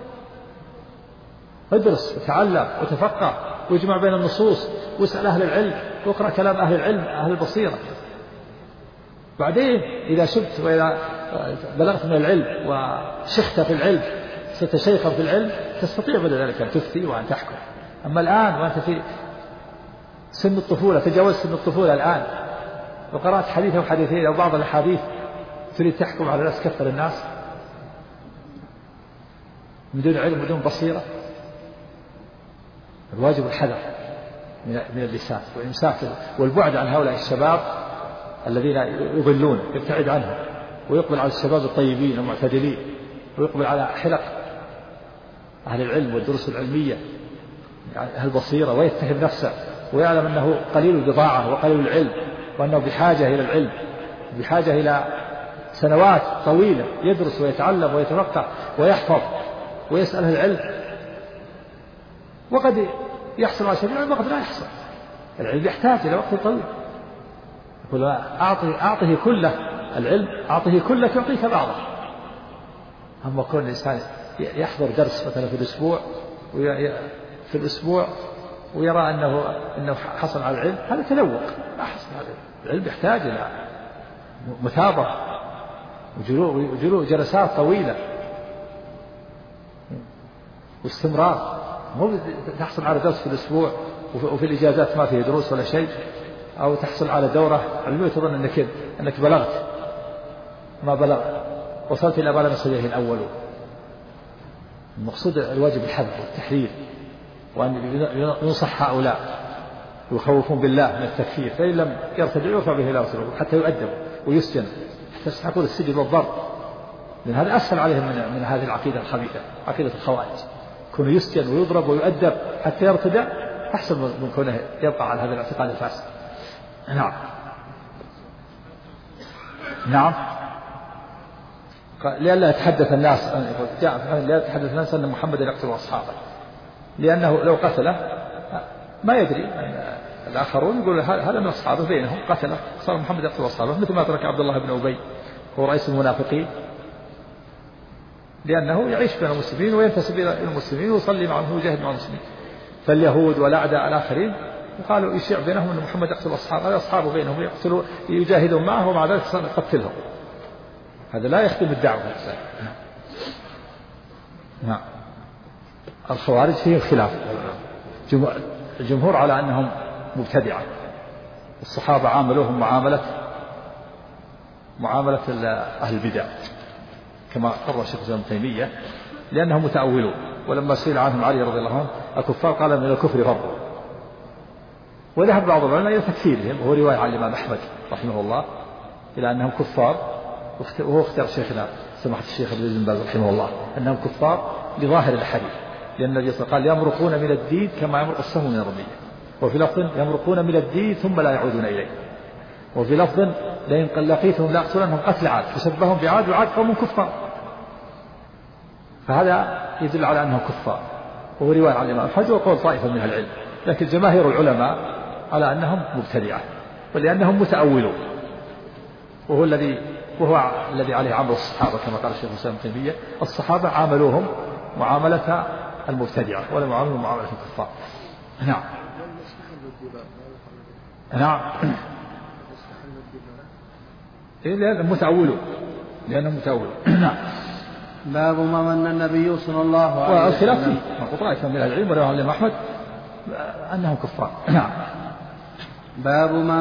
S2: ادرس وتعلم وتفقه واجمع بين النصوص واسأل أهل العلم واقرأ كلام أهل العلم أهل البصيرة. بعدين إذا شبت وإذا بلغت من العلم وشخت في العلم صرت شيخا في العلم تستطيع بعد ذلك أن تفتي وأن تحكم. أما الآن وأنت في سن الطفولة، تجاوزت سن الطفولة الآن وقرأت حديث أو حديثين أو بعض الأحاديث تريد تحكم على الناس كفر الناس من دون علم بدون بصيرة. الواجب الحذر من اللسان والإمساك والبعد عن هؤلاء الشباب الذين يضلون، يبتعد عنهم ويقبل على الشباب الطيبين المعتدلين ويقبل على حلق أهل العلم والدروس العلمية أهل البصيرة، ويتهم نفسه ويعلم أنه قليل البضاعة وقليل العلم وأنه بحاجة إلى العلم، بحاجة إلى سنوات طويلة يدرس ويتعلم ويتفقه ويحفظ ويسأل أهل العلم. وقد يحصل على شيء وقد لا يحصل. العلم يحتاج إلى وقت طويل. يقول أعطه كله العلم، أعطه كلك يعطيك بعضه. أما كون الإنسان يحضر درس مثلا في الأسبوع ويرى أنه حصل على العلم، هذا تلوق. لا حصل على العلم، يحتاج إلى مثابرة وجلوس جلسات طويلة واستمرار. مو تحصل على درس في الأسبوع وفي الإجازات ما فيه دروس ولا شيء، أو تحصل على دورة علمية تظن أنك بلغت. ما بلغ، وصلت إلى ما لم يصل إليه الأولون. المقصود الواجب الحذر والتحذير، وأن ينصح هؤلاء ويخوفون بالله من التكفير، فإن لم يرتدع يرفع به إلى رسول الله حتى يؤدب ويسجن، حتى يستحقون السجن والضرب، لأن هذا أسهل عليهم من هذه العقيدة الخبيثة، عقيدة الخوارج. كونه يسجن ويضرب ويؤدب حتى يرتدع أحسن من كونه يبقى على هذا الاعتقاد الفاسد. نعم. نعم. لئلا يتحدث الناس أن محمد يقتل أصحابه، لأنه لو قتله ما يدري الآخرون يقول هذا من أصحابه، بينهم قتله، صار محمد يقتل أصحابه، مثل ما ترك عبد الله بن أبي هو رئيس المنافقين، لأنه يعيش بين المسلمين وينتسب إلى المسلمين ويصلي معهم ويجاهد مع المسلمين. فاليهود والأعداء الآخرين وقالوا يشيع بينهم أن محمد يقتل أصحابه، هذا أصحابه بينهم يقتلوا يجاهدون معه ومع ذلك يقتلهم. هذا لا يخدم الدعوة. نعم. الخوارج فيه الخلاف، الجمهور على أنهم مبتدعة، الصحابة عاملوهم معاملة أهل البدع كما قرر الشيخ ابن تيمية، لأنهم متأولون. ولما سئل عنهم علي رضي الله عنه الكفار قال من الكفر فروا، وذهب بعض العلماء إلى تكفيرهم، وهو رواية عن الإمام أحمد رحمه الله إلى أنهم كفار، وهو اختيار شيخنا سماحة الشيخ ابن باز رحمه الله أنهم كفار لظاهر الحديث، لأن النبي صلى الله عليه وسلم قال يمرقون من الدين كما يمرق السهم من الرمية، وفي لفظ يمرقون من الدين ثم لا يعودون إليه، وفي لفظ لئن لقيتهم لأقتلنهم قتل عاد، فشبههم بعاد وعاد قوم كفار، فهذا يدل على أنهم كفار، وهو رواية عن الإمام أحمد وقول طائفة من العلم، لكن جماهير العلماء على أنهم مبتدعة، ولأنهم متأولون، وهو الذي عليه عمل الصحابة كما قال الشيخ الإسلام ابن تيمية، الصحابة عاملوهم معاملة المبتدعة ولا معاملهم معاملة الكفار. نعم. نعم. لأنهم متأولون. نعم.
S3: باب ما من النبي صلى الله عليه وسلم.
S2: والخلاف فيه طائفة من العلم ورواه الإمام أحمد أنهم كفار. نعم.
S3: باب ما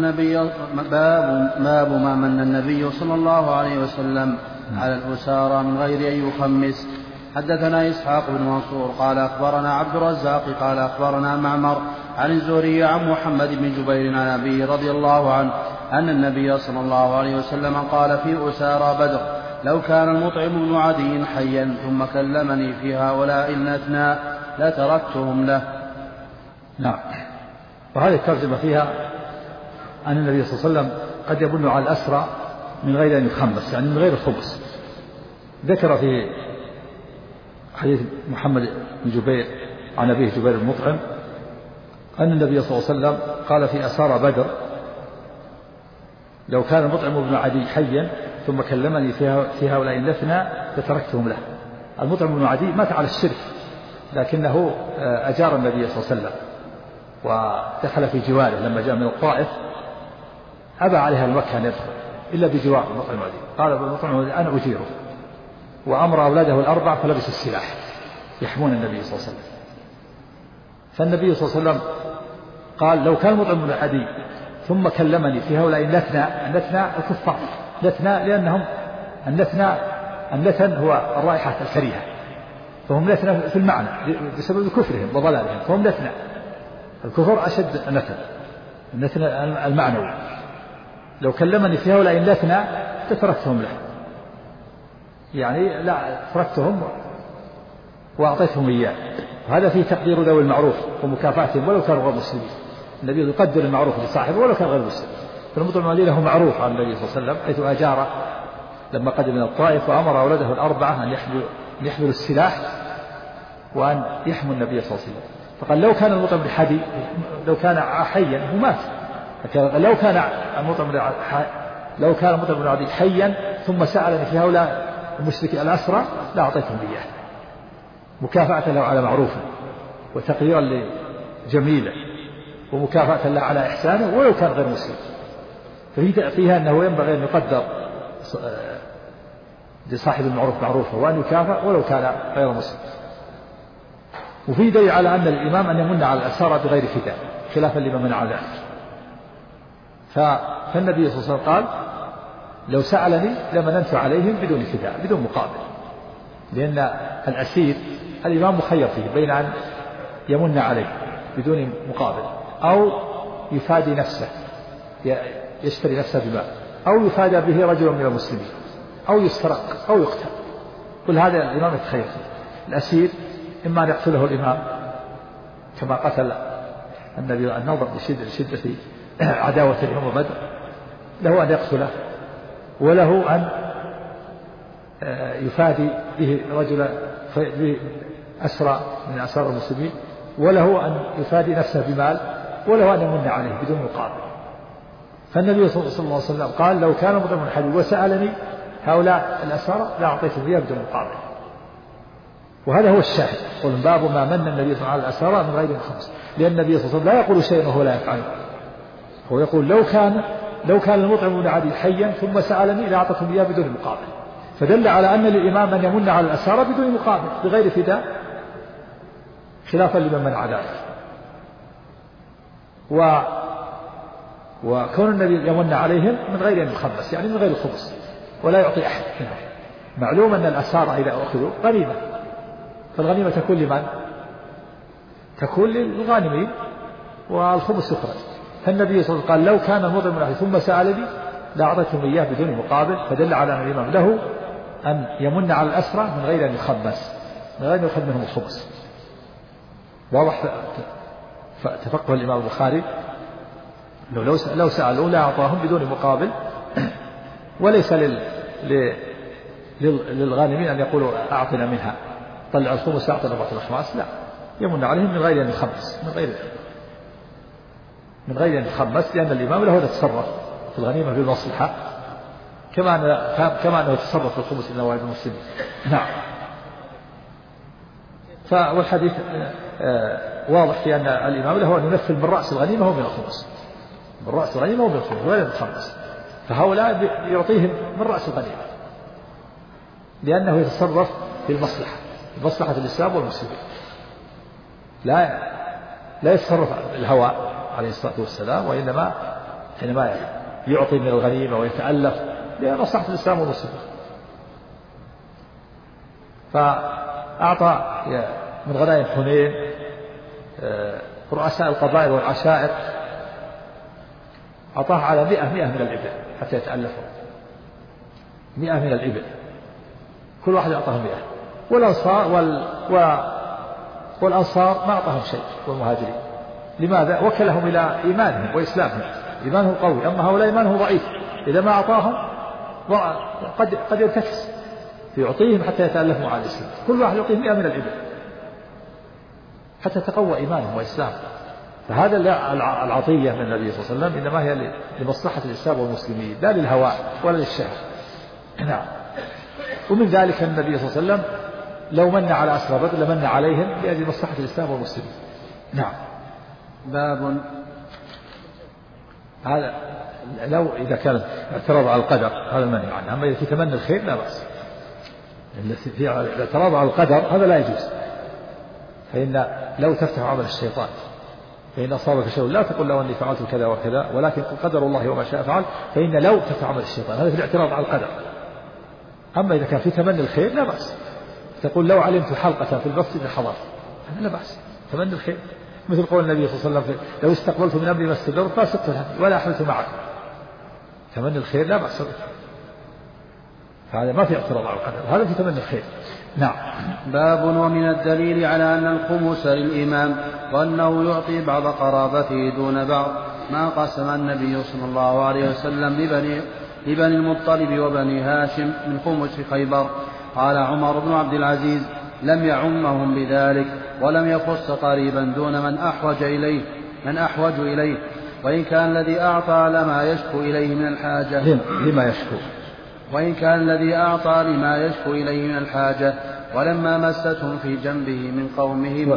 S3: من النبي صلى الله عليه وسلم على الأسارى من غير أن يخمس. حدثنا إسحاق بن منصور قال أخبرنا عبد الرزاق قال أخبرنا معمر عن الزهري عن محمد بن جبير عن أبيه رضي الله عنه أن النبي صلى الله عليه وسلم قال في أسارى بدر لو كان المطعم بن عدي حيا ثم كلمني في هؤلاء الاثنى لتركتهم له.
S2: نعم. وهذه الترجمة فيها أن النبي صلى الله عليه وسلم قد يبن على الأسرى من غير أن يخمس، يعني من غير الخبز. ذكر في حديث محمد بن جبير عن أبيه جبير المطعم أن النبي صلى الله عليه وسلم قال في أسارى بدر لو كان المطعم بن عدي حيا ثم كلمني في هؤلاء الاثنى لتركتهم له. المطعم بن عدي مات على الشرك، لكنه أجار النبي صلى الله عليه وسلم ودخل في جواره لما جاء من الطائف، أبى عليها المكة أن يدخل إلا بجوار المطعم بن عدي، قال المطعم بن عدي أنا أجيره، وأمر أولاده الأربع فلبسوا السلاح يحمون النبي صلى الله عليه وسلم. فالنبي صلى الله عليه وسلم قال لو كان المطعم بن عدي ثم كلمني في هؤلاء النتنى الكفار، نتنى لأنهم النتن هو الرائحة الكريهة، فهم نتنى في المعنى بسبب كفرهم وضلالهم، فهم نتنى. الكفر أشد النتن المعنوي. لو كلمني في هؤلاء النتنى تتركتهم له، يعني لا تركتهم وأعطيتهم إياه. هذا فيه تقدير ذوي المعروف ومكافاتهم ولو كانوا غير مسلمين. النبي يقدر المعروف لصاحبه ولو كان غير مسلم. فالمطعم الذي له معروف عن النبي صلى الله عليه وسلم حيث أجاره لما قدم من الطائف وأمر أولاده الأربعة أن يحملوا السلاح وأن يحموا النبي صلى الله عليه وسلم. فقال لو كان المطعم الحدي لو كان حيا هو مات، لو كان المطعم بن عدي حيا ثم سألني في هؤلاء المشرك الأسرى لأعطيتهم إياه مكافأة له على معروفه وتقديرا لجميله ومكافأة له على إحسانه ولو كان غير مسلم. فيها أنه ينبغي أن يقدر لصاحب المعروف معروفه وأن يكافأ ولو كان غير مسلم. وفي دليل على أن الإمام أن يمن على الأسارى بغير فداء خلافا لما منع ذلك. فالنبي صلى الله عليه وسلم قال لو سألني لمننت عليهم بدون فداء بدون مقابل، لأن الأسير الإمام مخير فيه بين أن يمن عليه بدون مقابل أو يفادي نفسه يشتري نفسه بمال أو يفادى به رجل من المسلمين أو يسترق أو يقتل. كل هذا الإمام يتخير فيه. الأسير إما أن يقتله الإمام كما قتل النبي النضر لشدة عداوة يوم بدر، له أن يقتله وله أن يفادي به رجل أسرى من أسرى المسلمين وله أن يفادي نفسه بمال وله أن يمن عليه بدون مقابل. فالنبي صلى الله عليه وسلم قال لو كان مطعم حديد وسألني هؤلاء الأسرى لأعطيتهم إياه بدون مقابل. وهذا هو الشاهد. قل باب ما من النبي صلى الله عليه وسلم على الأسرى من غير خمس، لأن النبي صلى الله عليه وسلم لا يقول شيئا وهو لا يفعله. هو يقول لو كان المطعم بن عدي حيا ثم سألني لأعطيتهم إياه بدون مقابل. فدل على أن للإمام أن يمن على الأسارى بدون مقابل بغير فداء خلافا لمن منع ذلك. وكون النبي يمن عليهم من غير أن يخمس يعني من غير الخمس ولا يعطي أحد منهم. معلوم أن الأسارى إذا أخذوا غنيمة، فالغنيمة تكون لمن؟ تكون للغانمين والخمس يخرج. فالنبي صلى الله عليه وسلم قال لو كان المطعم من ثم سألني لأعطيتهم إياه بدون مقابل، فدل على أن الإمام له أن يمن على الأسرى من غير أن يخمس، من غير أن يأخذ منهم الخمس. واضح؟ فتفقه الإمام البخاري لو سألوا لا أعطاهم بدون مقابل، وليس للغانمين أن يقولوا أعطنا منها طلع الخمس أعطنا 4 الأخماس، لا، يمن عليهم من غير أن يخمس، من غير أن يخمس، لأن الإمام له أن يتصرف في الغنيمة بالمصلحة كما أنه يتصرف في الخمس لنوائب المسلمين. نعم. والحديث واضح في أن الإمام له أن ينفذ من رأس الغنيمة ومن الخمس، من رأس الغنيمة ومن الخمس ولا يتخمس. فهؤلاء يعطيهم من رأس الغنيمة لأنه يتصرف في المصلحة، مصلحة الإسلام والمسلمين، لا يتصرف الهوى عليه الصلاة والسلام، وإنما حينما يعطي من الغنيمة ويتألف لمصلحة الإسلام والمسلمين. فأعطى من غنائم حنين رؤساء القبائل والعشائر، أعطاه على 100 من الإبل حتى يتألفوا، 100 من الإبل، كل واحد أعطاه 100. والأنصار ما أعطاهم شيء والمهاجرين. لماذا؟ وكلهم إلى إيمانهم وإسلامهم، إيمانهم قوي، أما هؤلاء إيمانهم ضعيف، إذا ما أعطاهم قد يرتكس، يعطيهم حتى يتألفوا على الإسلام. كل واحد يعطيه 100 من الإبل حتى تقوى إيمانهم وإسلامهم. فهذا العطية من النبي صلى الله عليه وسلم إنما هي لمصلحة الإسلام والمسلمين لا للهوى ولا للشهوة. نعم. ومن ذلك النبي صلى الله عليه وسلم لو من على أسرى بدر لمن عليهم لأجل مصلحة الإسلام والمسلمين. نعم.
S3: باب
S2: هذا لو إذا كان اعتراض على القدر هذا منهي عنه، أما إذا في تمني الخير لا بأس. الاعتراض على القدر هذا لا يجوز، فإن لو تفتح عمل الشيطان، فإن أصابك شيء لا تقل لو أني فعلت كذا وكذا ولكن قدر الله وما شاء فعل، فإن لو تفتح عمل الشيطان، هذا في الاعتراض على القدر. أما إذا كان في تمني الخير لا بأس، تقول لو علمت حلقة في المسجد لحضرت، هذا لا بأس، تمني الخير. مثل قول النبي صلى الله عليه وسلم لو استقبلت من أمري ما استدرت ما سقت الهدي ولا أحملت معكم، تمني الخير لا بأس به، فهذا ما في اعتراض على القدر، هذا في تمني الخير. نعم.
S3: باب ومن الدليل على أن الخمس للإمام وأنه يعطي بعض قرابته دون بعض ما قسم النبي صلى الله عليه وسلم لبني المطلب وبني هاشم من خمس خيبر. قال عمر بن عبد العزيز لم يعمهم بذلك ولم يخص قريبا دون من أحوج إليه وإن كان الذي أعطى لما يشكو إليه من الحاجة.
S2: لما يشكو
S3: وإن كان الذي أعطى لما يشكو إليه من الحاجة ولما مستهم في جنبه من قومه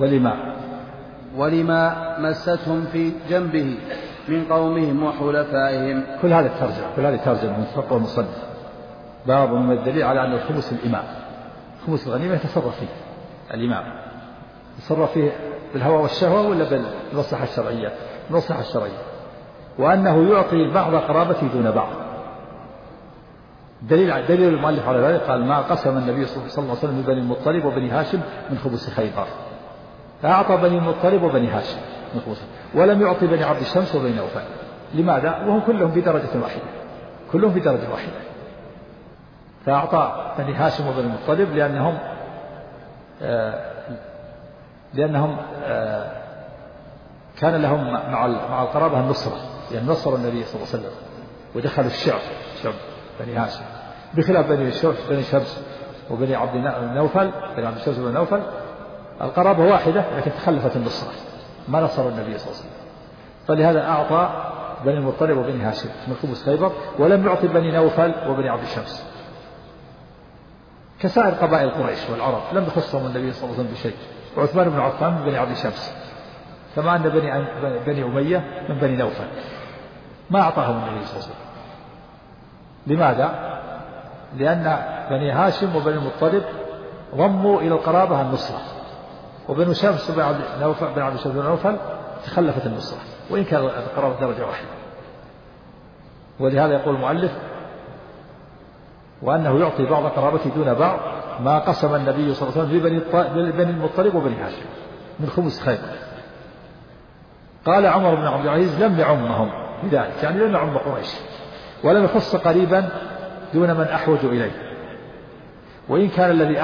S3: ولما مستهم في جنبه من قومهم وحلفائهم.
S2: كل هذه ترجمة من فقه المصنف. باب من الدليل على أن الخمس الإمام، خمس الغنيمة يتصرف فيه الإمام، يتصرف فيه بالهوى والشهوة ولا بالمصلحة الشرعية؟ المصلحة الشرعية. وأنه يعطي بعض قرابته دون بعض. دليل المؤلف على ذلك قال ما قسم النبي صلى الله عليه وسلم بني المطلب وبني هاشم من خبز خيبر، فأعطى بني المطلب وبني هاشم من خبز، ولم يعطي بني عبد الشمس وبني نوفل. لماذا؟ وهم كلهم في درجة واحدة، فأعطى بني هاشم وبني المطلب لأنهم كان لهم مع القرابة النصرة، يعني نصروا النبي صلى الله عليه وسلم ودخلوا الشعب بني هاشم، بخلاف بني شمس وبني عبد نوفل، بني عبد الشمس وبني نوفل القرابة واحدة لكن تخلفت النصرة، ما نصروا النبي صلى الله عليه وسلم. فلهذا أعطى بني المطلب وبني هاشم من خبز خيبر، ولم يعطي بني نوفل وبني عبد الشمس كسائر قبائل قريش والعرب، لم يخصهم النبي صلى الله عليه وسلم بشيء. وعثمان بن عفان من بني عبد الشمس، كما أن بني أمية من بني نوفل ما أعطاهم النبي صلى الله عليه وسلم. لماذا؟ لأن بني هاشم وبني المطلب ضموا إلى القرابة النصرة، وبني شمس وبني عبد الشمس وبني نوفل تخلفت النصرة، وإن كان القرابة درجة واحدة. ولهذا يقول المؤلف وأنه يعطي بعض قرابته دون بعض ما قسم النبي صلى الله عليه وسلم لبني المطلب وبني هاشم من خمس خيبر. قال عمر بن عبد العزيز لم يعمهم بذلك، يعني لم يعم قريش، ولم يخص قريبا دون من أحوج إليه. وإن كان الذي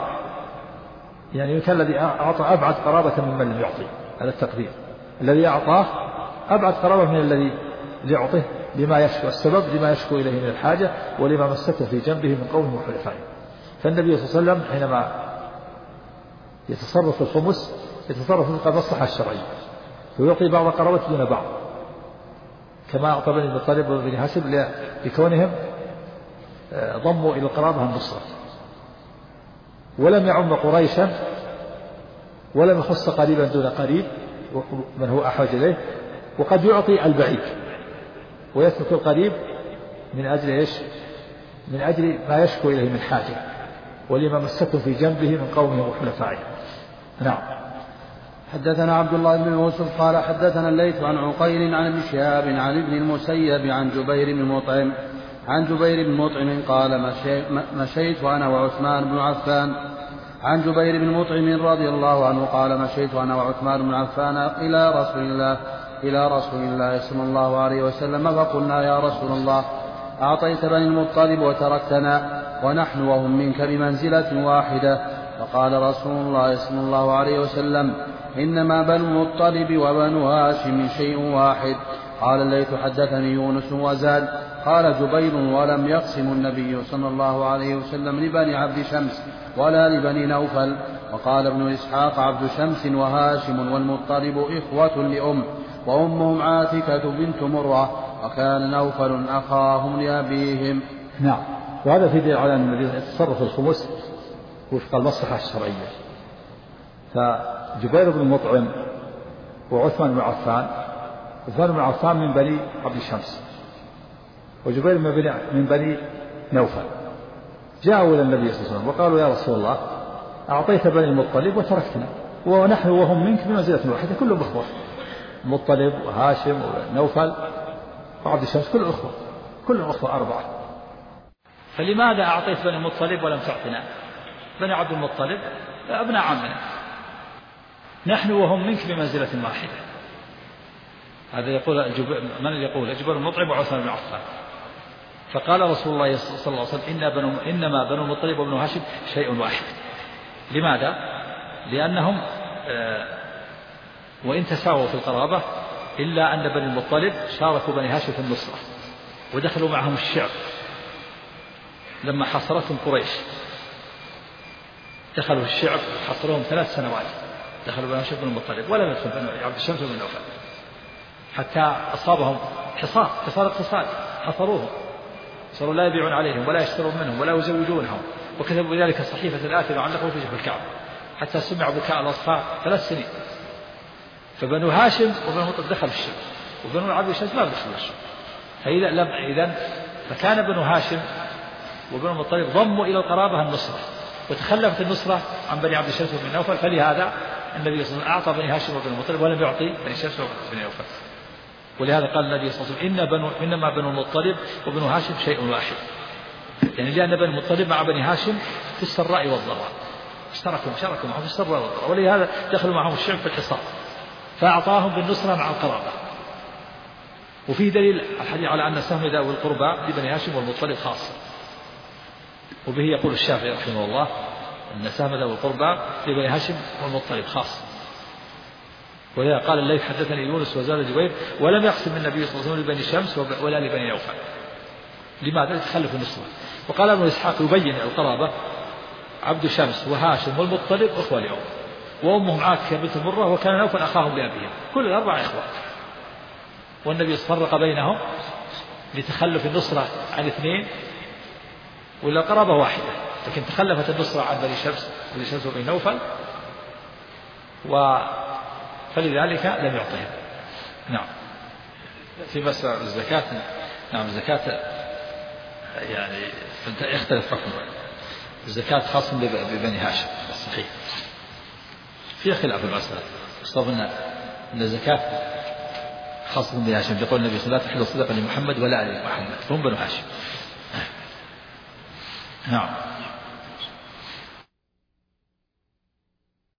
S2: أعطى أبعد قرابة ممن لم يعطي، هذا التقدير. الذي أعطاه أبعد قرابة من الذي يعطيه لما يشكو، السبب لما يشكو إليه من الحاجة ولما مسته في جنبه من قومه وحلفائه. فالنبي صلى الله عليه وسلم حينما يتصرف في الخمس يتصرف وفق المصلحة الشرعية، ويعطي بعض قرابته دون بعض، كما أعطى بني المطلب وبني هاشم لكونهم ضموا إلى القرابة النصرة. ولم يعم قريشا ولم يخص قريبا دون قريب من هو أحوج إليه. وقد يعطي البعيد ويترك القريب من أجل إيش؟ من أجل ما يشكو إليه من حاجة ولما مسته في جنبه من قومه وحلفائه. نعم.
S3: حدثنا عبد الله بن يوسف قال حدثنا الليث عن عقيل عن ابن شهاب عن ابن المسيب عن جبير بن مطعم قال مشيت أنا وعثمان بن عفان. عن جبير بن مطعم رضي الله عنه قال مشيت أنا وعثمان بن عفان إلى رسول الله صلى الله عليه وسلم فقلنا يا رسول الله أعطيت بني المطلب وتركتنا ونحن وهم منك بمنزلة واحدة. فقال رسول الله صلى الله عليه وسلم إنما بنو المطلب وبنو هاشم شيء واحد. قال الليث حدثني يونس وزاد قال جبير ولم يقسم النبي صلى الله عليه وسلم لبني عبد شمس ولا لبني نوفل. وقال ابن إسحاق عبد شمس وهاشم والمطلب إخوة لأم وأمهم عاتكة بنت مرة وكان نوفل أخاهم لأبيهم.
S2: نعم. وهذا في دليل على أن الذي يتصرف الخمس وفق المصلحة الشرعية. فجبير بن مطعم وعثمان بن عفان، عثمان بن عفان من بني عبد الشمس وجبير من بني نوفل، جاءوا إلى النبي صلى الله عليه وسلم وقالوا يا رسول الله أعطيت بني المطلب وتركتنا ونحن وهم منك بمنزلة واحدة، كلهم أخوة، المطلب وهاشم ونوفل وعبد الشمس كلهم أخوة أربعة، فلماذا أعطيت بني المطلب ولم تعطنا؟ بني عبد المطلب أبناء عمنا، نحن وهم منك بمنزلة واحدة. هذا يقول من يقول جبير بن مطعم وعثمان بن عفان. فقال رسول الله صلى الله عليه وسلم إنما بنو المطلب وبنو هاشم شيء واحد. لماذا؟ لأنهم وإن تساووا في القرابة إلا أن بني المطلب شاركوا بني هاشم في النصرة ودخلوا معهم الشعب لما حصرتهم قريش، دخلوا الشعب حصرهم 3 سنوات، دخلوا بني هاشم بن المطلب ولم يدخل بني عبد الشمس بن نوفل حتى أصابهم حصار اقتصادي، حصروهم صاروا لا يبيعون عليهم ولا يشترون منهم ولا يزوجونهم، وكتبوا بذلك صحيفة الآثم علقوا في جنب الكعبة حتى سمع بكاء الأطفال 3 سنين. فبنو هاشم وبنو المطلب دخلوا الشرك، وبنو العبد شمس ما دخلوا الشرك. إذن فكان بنو هاشم وبنو المطلب ضموا إلى القرابة النصرة، وتخلفت النصرة عن بني عبد شمس وبن نوفل، فلهذا النبي صلى الله عليه وسلم أعطى بني هاشم وبن المطلب ولم يعطي بني شمس وبن نوفل. ولهذا قال النبي صلى الله عليه وسلم إنما بنو المطلب وبنو هاشم شيء واحد، يعني لأن بني المطلب مع بني هاشم في السراء والضراء، شاركوا معهم في السراء والضراء، ولهذا دخلوا معهم الشعب في الحصار، فأعطاهم بالنصرة مع القرابة. وفيه دليل الحديث على أن سهم ذوي القربى لبني هاشم والمطلب خاصة، وبه يقول الشافعي رحمه الله أن سهم ذوي القربى لبني هاشم والمطلب خاصة. ولذا قال الليث حدثني يونس وزاد جبير ولم يقسم النبي صلى الله عليه وسلم لبني شمس ولا لبني نوفل. لماذا؟ لتخلف النصرة. وقال ابن إسحاق يبين القرابة عبد شمس وهاشم والمطلب أخوة لأم، وأمهم عاكية بنت مرة، وكان نوفل أخاهم لأبيهم، كل الأربعة إخوة، والنبي فرق بينهم لتخلف النصرة عن 2، ولا قرابة واحدة، لكن تخلفت النصرة عن بني شمس وبني نوفل، فلذلك لم يعطهم. نعم. في مسألة الزكاة، نعم الزكاة يعني يختلف حكمها. الزكاة خاصة ببني هاشم صحيح، في خلاف المسألة، صار أن الزكاة خاصة ببني هاشم، يقول النبي صلى الله عليه وسلم لا تحل صدقة لمحمد ولا آل محمد، هم بنو هاشم. نعم.